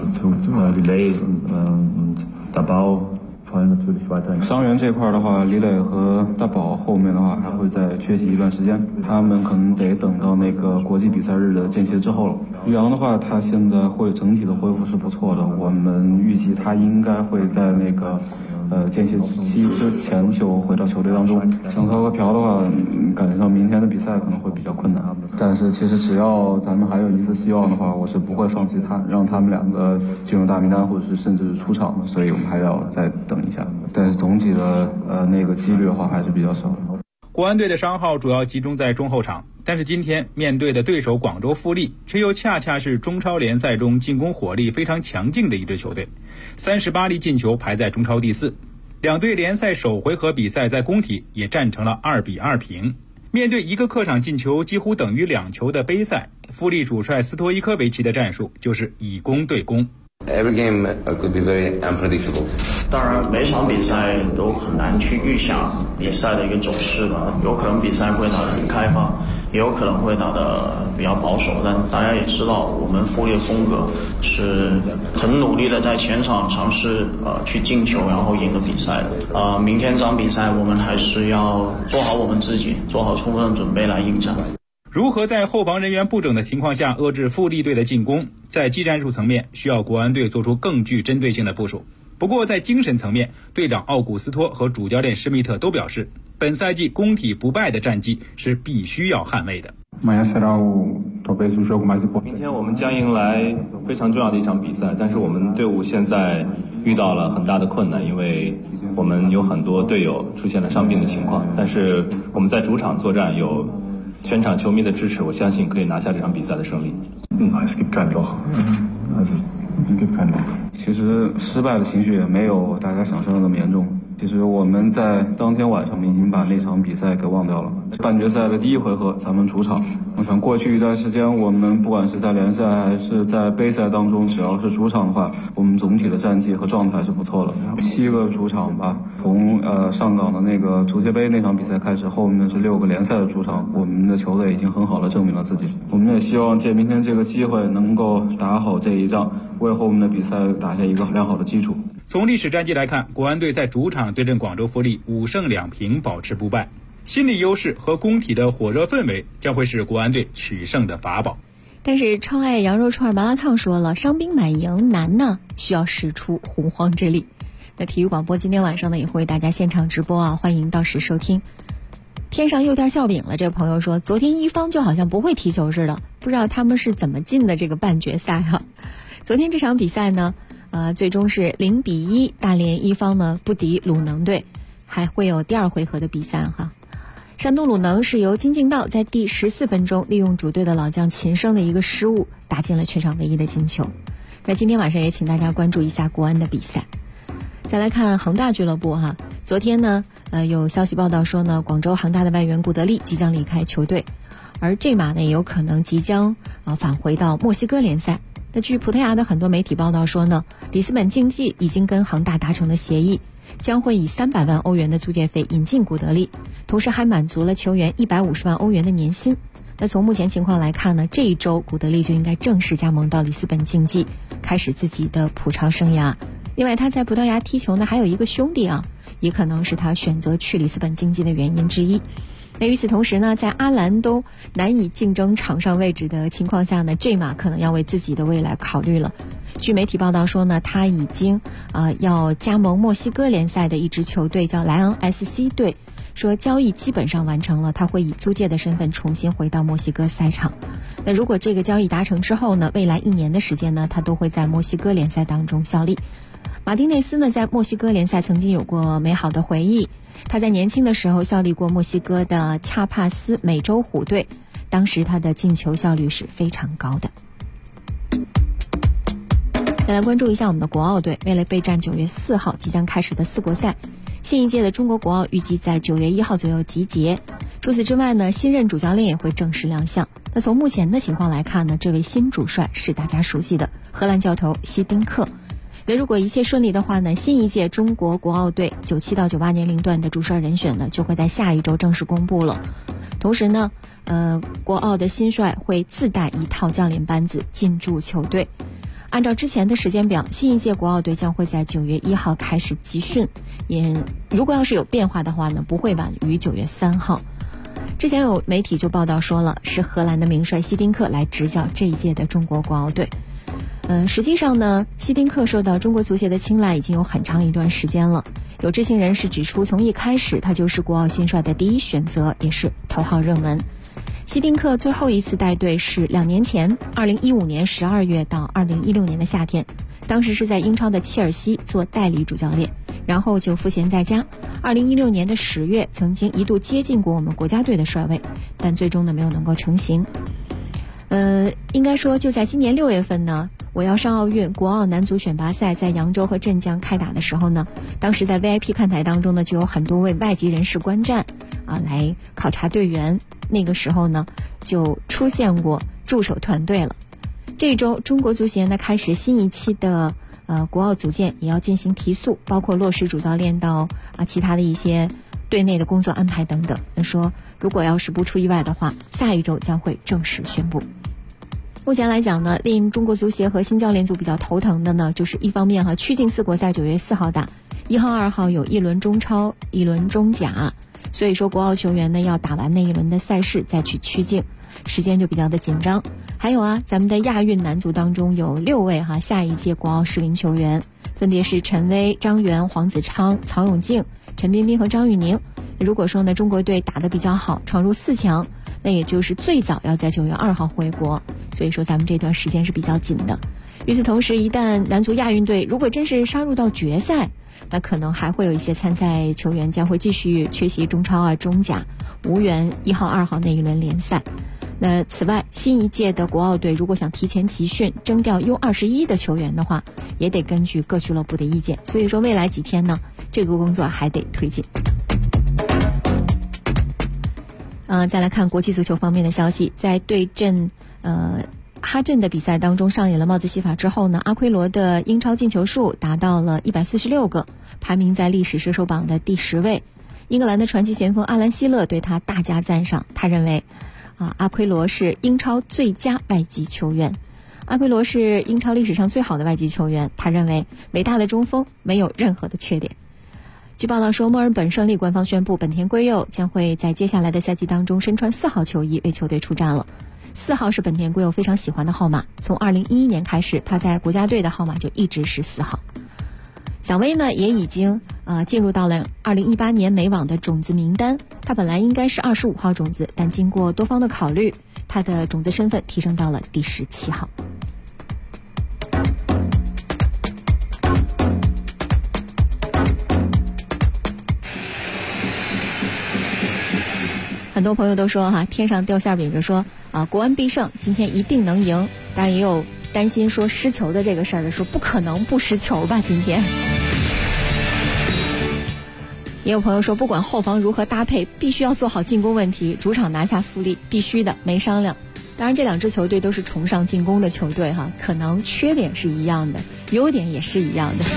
伤员这块的话，李磊和大宝后面的话还会再缺席一段时间，他们可能得等到那个国际比赛日的间歇之后了。于洋的话，他现在会整体的恢复是不错的，我们预计他应该会在那个间歇期之前就回到球队当中。像他和朴的话，赶上明天的比赛可能会比较困难，但是其实只要咱们还有一丝希望的话，我是不会放弃让他们两个进入大名单，或者是甚至出场的，所以我们还要再等一下。但是总体的那个几率的话还是比较少的。 国安队的伤耗主要集中在中后场，但是今天面对的对手广州富力却又恰恰是中超联赛中进攻火力非常强劲的一支球队，38粒进球排在中超第4。两队联赛首回合比赛在工体也战成了2-2平。面对一个客场进球几乎等于2球的杯赛，富力主帅斯托伊科维奇的战术就是以攻对攻。 Every game could be very unpredictable. 当然，每场比赛都很难去预想比赛的一个走势吧。有可能比赛会打得很开放，也有可能会打得比较保守。但大家也知道，我们富力的风格是很努力的在前场尝试去进球，然后赢得比赛的。明天这场比赛我们还是要做好我们自己，做好充分的准备来应战。 如何在后防人员不整的情况下遏制富力队的进攻，在技战术层面需要国安队做出更具针对性的部署。不过在精神层面，队长奥古斯托和主教练施密特都表示，本赛季工体不败的战绩是必须要捍卫的。 明天我们将迎来非常重要的一场比赛，但是我们队伍现在遇到了很大的困难，因为我们有很多队友出现了伤病的情况，但是我们在主场作战有全场球迷的支持，我相信可以拿下这场比赛的胜利。其实失败的情绪也没有大家想象的那么严重。其实我们在当天晚上已经把那场比赛给忘掉了。半决赛的第1回合咱们主场，我想过去一段时间我们不管是在联赛还是在杯赛当中，只要是主场的话，我们总体的战绩和状态是不错的。7个主场吧，从上港的那个足协杯那场比赛开始，后面是6个联赛的主场，我们的球队已经很好的证明了自己。我们也希望借明天这个机会能够打好这一仗，为后面的比赛打下一个良好的基础。 从历史战绩来看，国安队在主场对阵广州富力5胜2平保持不败，心理优势和工体的火热氛围将会是国安队取胜的法宝。 但是超爱羊肉串麻辣烫说了，伤兵满营难呢，需要使出洪荒之力。那体育广播今天晚上呢也会为大家现场直播啊，欢迎到时收听。天上又掉馅饼了，这位朋友说，昨天一方就好像不会踢球似的，不知道他们是怎么进的这个半决赛啊。昨天这场比赛呢最终是0-1，大连一方呢不敌鲁能队，还会有第2回合的比赛哈。山东鲁能是由金敬道在第14分钟利用主队的老将秦升的一个失误打进了全场唯一的进球。那今天晚上也请大家关注一下国安的比赛。再来看恒大俱乐部哈，昨天呢有消息报道说呢，广州恒大的外援古德利即将离开球队，而这马呢也有可能即将返回到墨西哥联赛。那据葡萄牙的很多媒体报道说呢，里斯本竞技已经跟恒大达成了协议，将会以300万欧元的租借费引进古德利，同时还满足了球员150万欧元的年薪。那从目前情况来看呢，这一周古德利就应该正式加盟到里斯本竞技，开始自己的葡超生涯。另外他在葡萄牙踢球呢还有一个兄弟啊，也可能是他选择去里斯本竞技的原因之一。那与此同时呢，在阿兰都难以竞争场上位置的情况下呢，这马可能要为自己的未来考虑了。据媒体报道说呢，他已经要加盟墨西哥联赛的一支球队叫莱昂 SC 队，说交易基本上完成了，他会以租借的身份重新回到墨西哥赛场。那如果这个交易达成之后呢，未来1年的时间呢，他都会在墨西哥联赛当中效力。马丁内斯呢，在墨西哥联赛曾经有过美好的回忆，他在年轻的时候效力过墨西哥的恰帕斯美洲虎队，当时他的进球效率是非常高的。再来关注一下我们的国奥队，为了备战9月4号即将开始的4国赛，新一届的中国国奥预计在9月1号左右集结。除此之外呢，新任主教练也会正式亮相。那从目前的情况来看呢，这位新主帅是大家熟悉的荷兰教头希丁克。那如果一切顺利的话呢，新一届中国国奥队97到98年龄段的主帅人选呢，就会在下一周正式公布了。同时呢，国奥的新帅会自带一套教练班子进驻球队。按照之前的时间表，新一届国奥队将会在9月1号开始集训，也如果要是有变化的话呢，不会晚于9月3号。之前有媒体就报道说了，是荷兰的名帅希丁克来执教这一届的中国国奥队。实际上呢，希丁克受到中国足协的青睐已经有很长一段时间了。有知情人士指出，从一开始他就是国奥新帅的第一选择，也是头号热门。希丁克最后一次带队是2年前，2015年12月到2016年的夏天，当时是在英超的切尔西做代理主教练， 然后就赋闲在家。2016年的10月，曾经一度接近过我们国家队的帅位，但最终呢没有能够成型。应该说就在今年6月份呢，我要上奥运国奥男足选拔赛在扬州和镇江开打的时候呢，当时在 VIP 看台当中呢，就有很多位外籍人士观战来考察队员。那个时候呢，就出现过助手团队了。这周中国足协呢开始新一期的国奥组建，也要进行提速，包括落实主教练到其他的一些队内的工作安排等等。那说如果要是不出意外的话，下一周将会正式宣布。目前来讲呢，令中国足协和新教练组比较头疼的呢，就是一方面曲靖4国赛9月4号打，1号2号有一轮中超一轮中甲，所以说国奥球员呢要打完那一轮的赛事再去曲靖，时间就比较的紧张。还有咱们的亚运男足当中有6位下一届国奥适龄球员，分别是陈薇、张元、黄子昌、曹永静、陈彬彬和张玉宁。如果说呢中国队打得比较好，闯入4强，那也就是最早要在9月2号回国，所以说咱们这段时间是比较紧的。与此同时，一旦男足亚运队如果真是杀入到决赛，那可能还会有一些参赛球员将会继续缺席中超中甲，无缘1号2号那一轮联赛。那此外，新一届的国奥队如果想提前集训征调 U21 的球员的话，也得根据各俱乐部的意见，所以说未来几天呢，这个工作还得推进。再来看国际足球方面的消息，在对阵哈镇的比赛当中上演了帽子戏法之后呢，阿奎罗的英超进球数达到了146个，排名在历史射手榜的第10位。英格兰的传奇前锋阿兰希勒对他大加赞赏，他认为阿奎罗是英超最佳外籍球员。阿奎罗是英超历史上最好的外籍球员，他认为伟大的中锋没有任何的缺点。据报道说，墨尔本胜利官方宣布，本田圭佑将会在接下来的赛季当中身穿4号球衣为球队出战了。4号是本田圭佑非常喜欢的号码，从2011年开始，他在国家队的号码就一直是4号。小威呢也已经进入到了2018年美网的种子名单，他本来应该是25号种子，但经过多方的考虑，他的种子身份提升到了第17号。很多朋友都说天上掉馅饼，就说国安必胜，今天一定能赢。当然也有担心说失球的这个事儿的，说不可能不失球吧今天。也有朋友说，不管后防如何搭配，必须要做好进攻问题，主场拿下富力必须的，没商量。当然这两支球队都是崇尚进攻的球队可能缺点是一样的，优点也是一样的。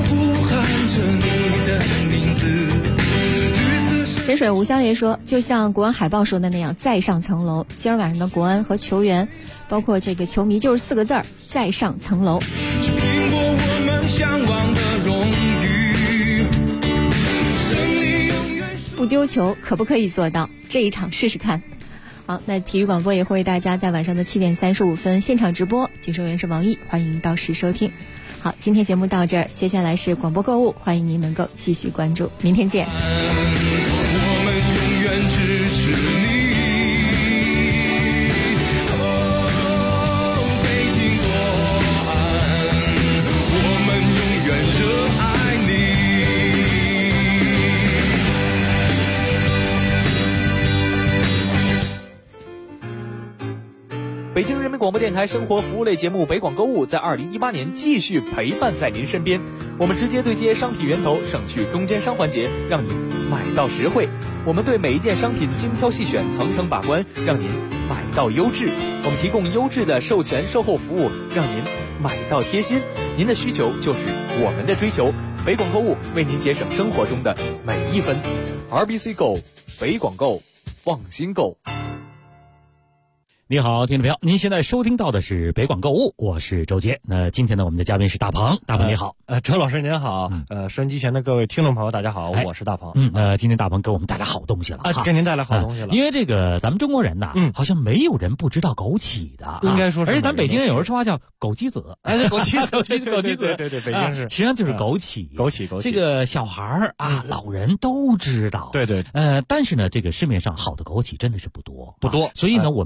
水水无香爷说，就像国安海报说的那样，再上层楼。今儿晚上的国安和球员包括这个球迷就是4个字儿，再上层楼。不丢球可不可以做到？这一场试试看。好，那体育广播也会为大家在晚上的7点35分现场直播，解说员是王毅，欢迎到时收听。好，今天节目到这儿，接下来是广播购物，欢迎您能够继续关注，明天见。 北京人民广播电台生活服务类节目北广购物在2018年继续陪伴在您身边，我们直接对接商品源头，省去中间商环节，让您买到实惠。我们对每一件商品精挑细选，层层把关，让您买到优质。我们提供优质的售前售后服务，让您买到贴心。您的需求就是我们的追求，北广购物为您节省生活中的每一分。RBC Go， 北广购，放心购。 你好，听众朋友，您现在收听到的是北广购物，我是周杰。那今天呢，我们的嘉宾是大鹏，大鹏你好。 周老师您好，收音机前的各位听众朋友大家好，我是大鹏。 今天大鹏给我们带来好东西了给您带来好东西了。 因为这个咱们中国人呐，好像没有人不知道枸杞的， 应该说是。 而且咱北京人有人说话叫枸杞子， 枸杞子，对，北京是， 实际上就是枸杞， 枸杞。 这个小孩老人都知道， 对。 但是呢，这个市面上好的枸杞真的是不多， 不多， 所以呢，我们必须要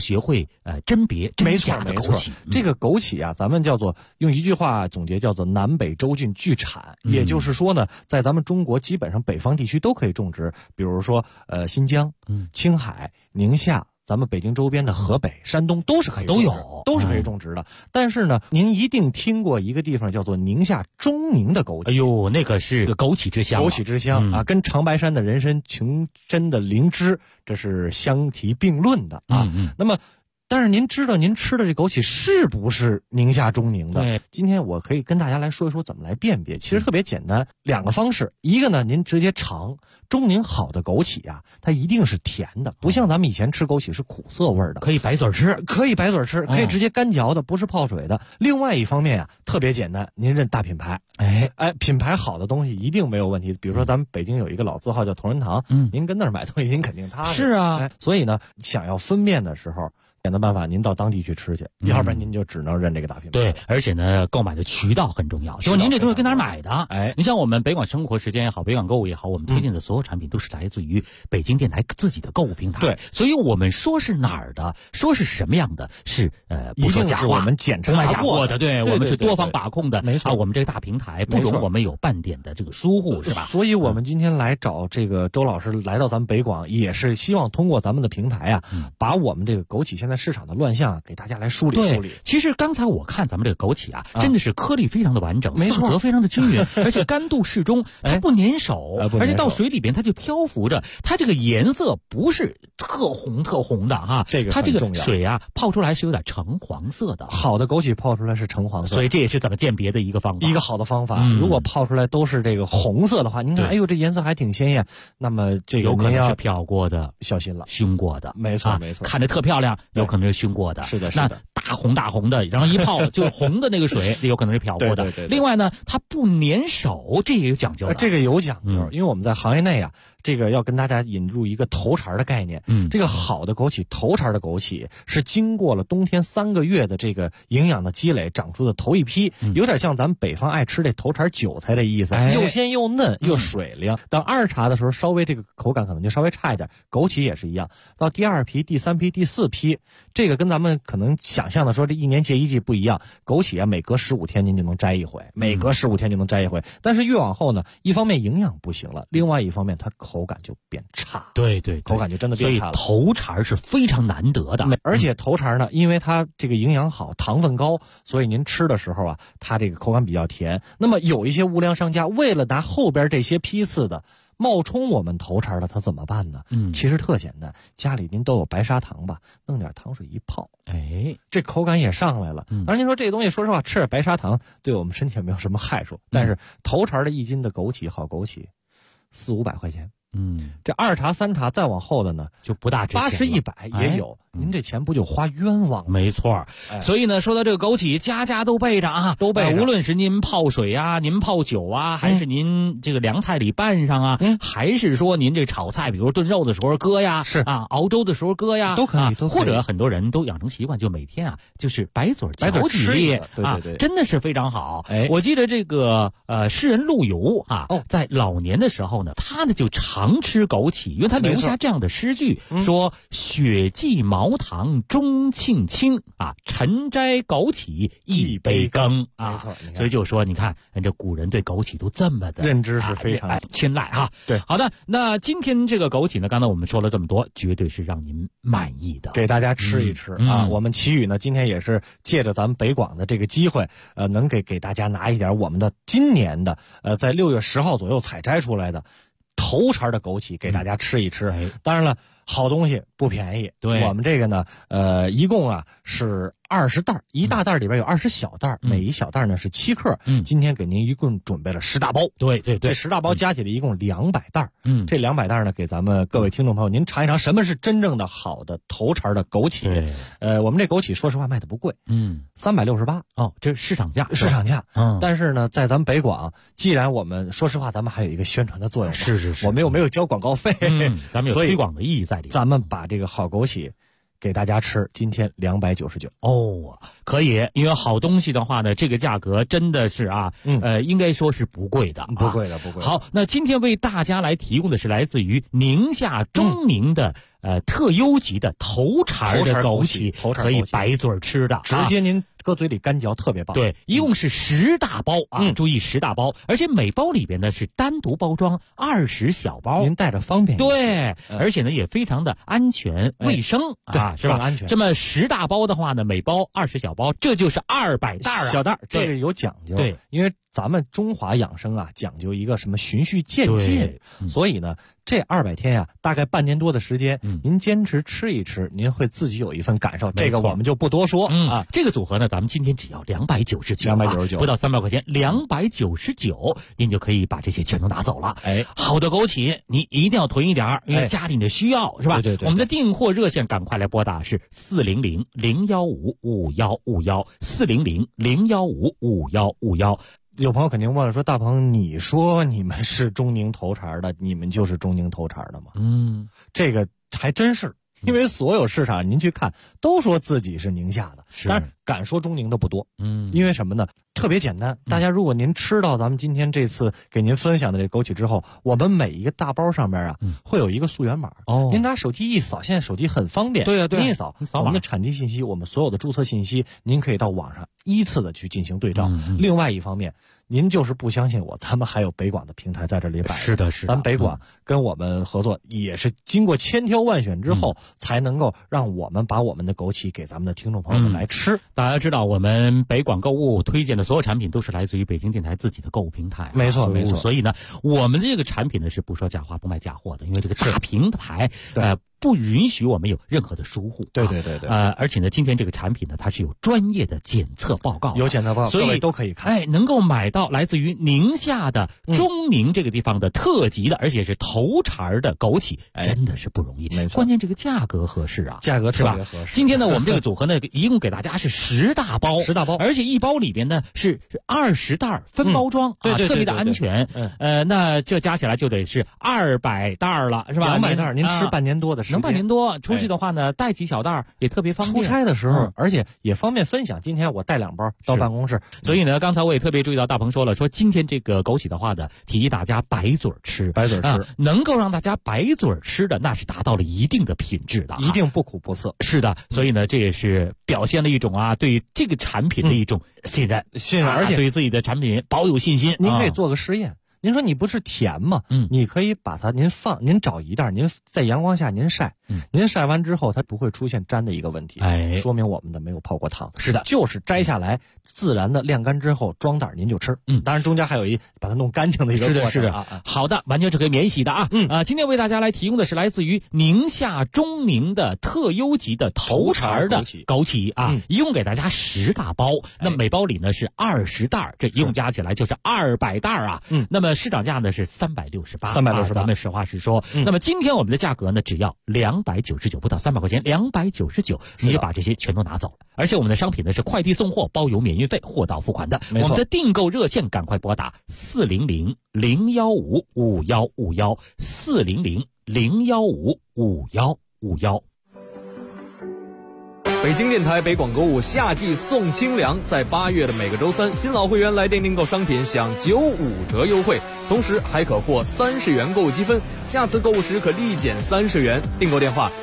学会甄别真假的枸杞。 这个枸杞啊，咱们叫做用一句话总结，叫做南北洲郡俱产。也就是说呢，在咱们中国基本上北方地区都可以种植，比如说新疆、青海、宁夏。咱们北京周边的河北、山东都是可以种植，都是可以种植的。但是呢，您一定听过一个地方叫做宁夏中宁的枸杞。 哎呦，那个是个枸杞之乡， 枸杞之乡啊，跟长白山的人参、琼珍的灵芝，这是相提并论的啊。那么，但是您知道您吃的这枸杞是不是宁夏中宁的？今天我可以跟大家来说一说怎么来辨别。其实特别简单，两个方式。一个呢，您直接尝中宁好的枸杞啊，它一定是甜的，不像咱们以前吃枸杞是苦涩味的。 可以白嘴吃， 可以白嘴吃，可以直接干嚼的，不是泡水的。另外一方面啊，特别简单，您认大品牌。品牌好的东西一定没有问题。比如说咱们北京有一个老字号叫同仁堂，您跟那儿买东西您肯定踏实。 是啊， 所以呢，想要分辨的时候，简单办法，您到当地去吃去，要不然您就只能认这个大品牌。 对，而且呢，购买的渠道很重要，就您这东西跟哪儿买的？你像我们北广生活时间也好，北广购物也好，我们推荐的所有产品都是来自于北京电台自己的购物平台。 对， 所以我们说是哪儿的，说是什么样的，是不说假话， 我们检查过的，对，我们是多方把控的。 没错， 我们这个大平台不容我们有半点的这个疏忽，是吧？ 所以我们今天来找这个周老师来到咱们北广，也是希望通过咱们的平台啊，把我们这个枸杞现在市场的乱象给大家来梳理梳理。 其实刚才我看咱们这个枸杞啊，真的是颗粒非常的完整， 没错， 色泽非常的均匀，而且干度适中，它不粘手，而且到水里边它就漂浮着，它这个颜色不是特红的哈，它这个水啊泡出来是有点橙黄色的。 好的枸杞泡出来是橙黄色， 所以这也是怎么鉴别的一个方法， 一个好的方法。如果泡出来都是这个红色的话，您看，哎呦，这颜色还挺鲜艳，那么这个有可能是漂过的， 小心了， 熏过的， 没错没错， 看着特漂亮，有可能是熏过的。 是的， 那大红的，然后一泡就红的那个水，有可能是漂过的。 对。 另外呢，它不粘手，这也有讲究的。 这个有讲究，因为我们在行业内啊，这个要跟大家引入一个头茬的概念。这个好的枸杞，头茬的枸杞是经过了冬天3个月的这个营养的积累长出的头一批，有点像咱们北方爱吃这头茬韭菜的意思，又鲜又嫩又水灵。等二茬的时候，稍微这个口感可能就稍微差一点。枸杞也是一样，到第2批、第3批、第4批，这个跟咱们可能想象的说这1年结1季不一样。枸杞啊，每隔15天您就能摘一回，每隔15天就能摘一回。但是越往后呢，一方面营养不行了，另外一方面它口感就变差。 对， 口感就真的变差了。 所以头茬是非常难得的， 而且头茬呢，因为它这个营养好，糖分高，所以您吃的时候啊，它这个口感比较甜。那么有一些无良商家为了拿后边这些批次的冒充我们头茬的，他怎么办呢？其实特简单，家里您都有白砂糖吧，弄点糖水一泡，这口感也上来了。当然您说这东西，说实话，吃点白砂糖对我们身体也没有什么害处，但是头茬的1斤的枸杞，好枸杞400-500块钱。这2茬3茬再往后的呢， 就不大值钱了 ，80-100也有。您这钱不就花冤枉了？ 没错。所以呢，说到这个枸杞，家家都备着啊， 都备着。 无论是您泡水啊，您泡酒啊，还是您这个凉菜里拌上啊，还是说您这炒菜，比如炖肉的时候搁呀， 是啊，熬粥的时候搁呀， 都可以。 或者很多人都养成习惯，就每天啊，就是白嘴嚼几粒啊，真的是非常好。我记得这个诗人陆游啊，在老年的时候呢，他呢就常吃枸杞，因为他留下这样的诗句，说雪霁茅堂钟磬清啊，晨摘枸杞一杯羹啊。 没错， 所以就说你看人这古人对枸杞都这么的认知是非常青睐哈。 对， 好的，那今天这个枸杞呢，刚才我们说了这么多，绝对是让您满意的， 给大家吃一吃啊。我们奇宇呢，今天也是借着咱们北广的这个机会，能给大家拿一点我们的今年的在6月10号左右采摘出来的头茬的枸杞给大家吃一吃。当然了，好东西不便宜。 对， 我们这个呢，一共啊是20袋，一大袋里边有20小袋，每一小袋呢是7克。今天给您一共准备了10大包。 对， 这10大包加起来一共200袋。这200袋呢，给咱们各位听众朋友，您尝一尝什么是真正的好的头茬的枸杞。我们这枸杞说实话卖的不贵，368。 这是市场价。 但是呢，在咱们北广，既然我们说实话，咱们还有一个宣传的作用。 是， 我们又没有交广告费， 咱们有推广的意义在里面。 咱们把这个好枸杞给大家吃，今天299 哦，可以，因为好东西的话呢，这个价格真的是啊，应该说是不贵的， 不贵的，不贵的。 好，那今天为大家来提供的是来自于宁夏中宁的特优级的头茬的枸杞，可以白嘴吃的， 直接您搁嘴里干嚼，特别棒。 对，一共是10大包啊，注意10大包，而且每包里边呢是单独包装20小包， 您带着方便。 对，而且呢也非常的安全卫生啊，是吧？ 安全。 这么10大包的话呢，每包20小包，这就是200袋啊， 小袋，这个有讲究。 对， 因为咱们中华养生啊，讲究一个什么循序渐进，所以呢，这200天呀，大概半年多的时间，您坚持吃一吃，您会自己有一份感受。这个我们就不多说啊。 这个组合呢，咱们今天只要299，不到300块钱，299，您就可以把这些全都拿走了。 哎， 好的枸杞，你一定要囤一点，因为家里的需要是吧？ 对。 我们的订货热线赶快来拨打是400-015-5151，400-015-5151。 有朋友肯定问了，说大鹏，你说你们是中宁头茬的，你们就是中宁头茬的吗？这个还真是，因为所有市场您去看，都说自己是宁夏的，但是敢说中宁的不多。因为什么呢？特别简单，大家如果您吃到咱们今天这次给您分享的这枸杞之后，我们每一个大包上面啊，会有一个溯源码。您拿手机一扫，现在手机很方便。 对， 您一扫我们的产地信息，我们所有的注册信息，您可以到网上依次的去进行对照。另外一方面，您就是不相信我，咱们还有北广的平台在这里摆。 是的。 咱北广跟我们合作，也是经过千挑万选之后，才能够让我们把我们的枸杞给咱们的听众朋友们来吃。 大家知道，我们北广购物推荐的所有产品都是来自于北京电台自己的购物平台。 没错。 所以呢，我们这个产品呢是不说假话不卖假货的，因为这个大平台不允许我们有任何的疏忽。 对。 而且呢，今天这个产品呢，它是有专业的检测报告， 有检测报告， 所以各位都可以看。 能够买到来自于宁夏的中宁这个地方的特级的，而且是头茬的枸杞，真的是不容易。 没错， 关键这个价格合适啊， 价格特别合适。 今天呢，我们这个组合呢，一共给大家是10大包，而且一包里边呢是20袋分包装啊，特别的安全。那这加起来就得是200袋了，是吧 ？200袋，您吃半年多的时间， 能半年多。出去的话呢，带几小袋也特别方便。 出差的时候，而且也方便分享。今天我带2包到办公室， 所以呢，刚才我也特别注意到大鹏说了，说今天这个枸杞的话呢，提议大家白嘴吃，能够让大家白嘴吃的，那是达到了一定的品质的， 一定不苦不涩。 是的，所以呢，这也是表现了一种对这个产品的一种信任， 而且对自己的产品保有信心。 您可以做个实验。您说你不是甜吗？你可以把它您找一袋，您在阳光下您晒，您晒完之后它不会出现粘的一个问题，说明我们的没有泡过汤。 是的， 就是摘下来自然的晾干之后装袋您就吃。当然中间还有把它弄干净的一个过程。 是的。好的，完全是可以免洗的啊。今天为大家来提供的是来自于宁夏中宁的特优级的头茬的枸杞啊，一共给大家10大包，那每包里呢是20袋，这一共加起来就是200袋啊。那么市场价呢是368，咱们实话实说。那么今天我们的价格呢只要299，不到300块钱，299，你就把这些全都拿走了。而且我们的商品呢是快递送货，包邮免运费，货到付款的。我们的订购热线赶快拨打400-015-5151，400-015-5151。 北京电台北广购物夏季送清凉，在8月的每个周三，新老会员来电订购商品享95折优惠，同时还可获30元购物积分，下次购物时可立减30元。订购电话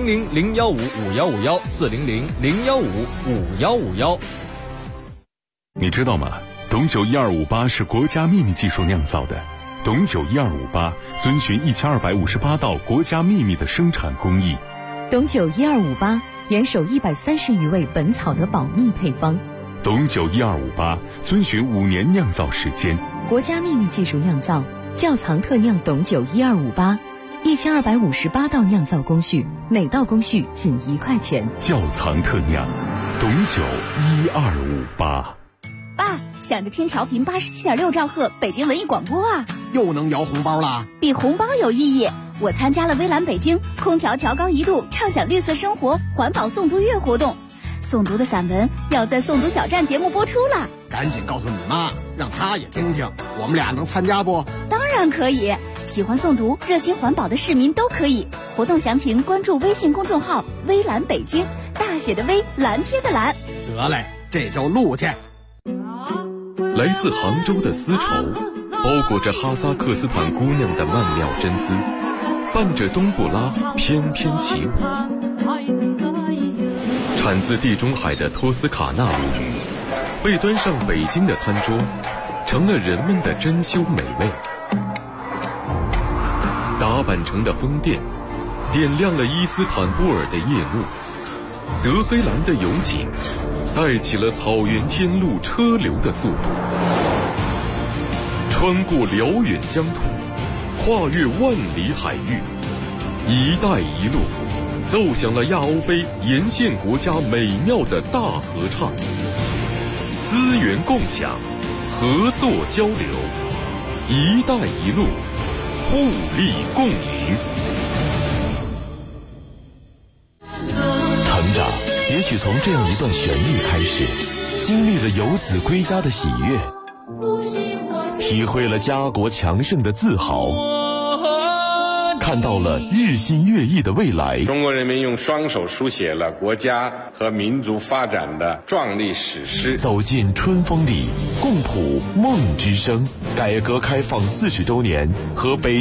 400-015-5151，400-015-5151。 你知道吗？董酒1258是国家秘密技术酿造的，董酒1258遵循1258道国家秘密的生产工艺。 董酒1258严守130余味本草的保密配方。 董酒1258遵循5年酿造时间， 国家秘密技术酿造，窖藏特酿董酒1258，1258道酿造工序，每道工序仅1块钱。 窖藏特酿，董酒1258。 爸，想着听调频87.6兆赫北京文艺广播啊， 又能摇红包了？ 比红包有意义。我参加了微蓝北京空调调高1度畅享绿色生活环保诵读月活动，诵读的散文要在诵读小站节目播出了， 赶紧告诉你妈，让她也听听。我们俩能参加不？ 当然可以， 喜欢诵读、热心环保的市民都可以。活动详情关注微信公众号“微蓝北京”，大写的微，蓝天的蓝。 得嘞，这就录去。 来自杭州的丝绸，包裹着哈萨克斯坦姑娘的曼妙真丝，伴着冬不拉翩翩起舞。产自地中海的托斯卡纳米，被端上北京的餐桌，成了人们的珍馐美味。打扮成的风电，点亮了伊斯坦布尔的夜幕。德黑兰的油井，带起了草原天路车流的速度。穿过辽远疆土，跨越万里海域，一带一路奏响了亚欧非沿线国家美妙的大合唱。资源共享，合作交流，一带一路，互利共赢。 成长也许从这样一段旋律开始，经历了游子归家的喜悦，体会了家国强盛的自豪，看到了日新月异的未来。 中国人民用双手书写了国家和民族发展的壮丽史诗。 走进春风里，共谱梦之声。改革开放40周年和北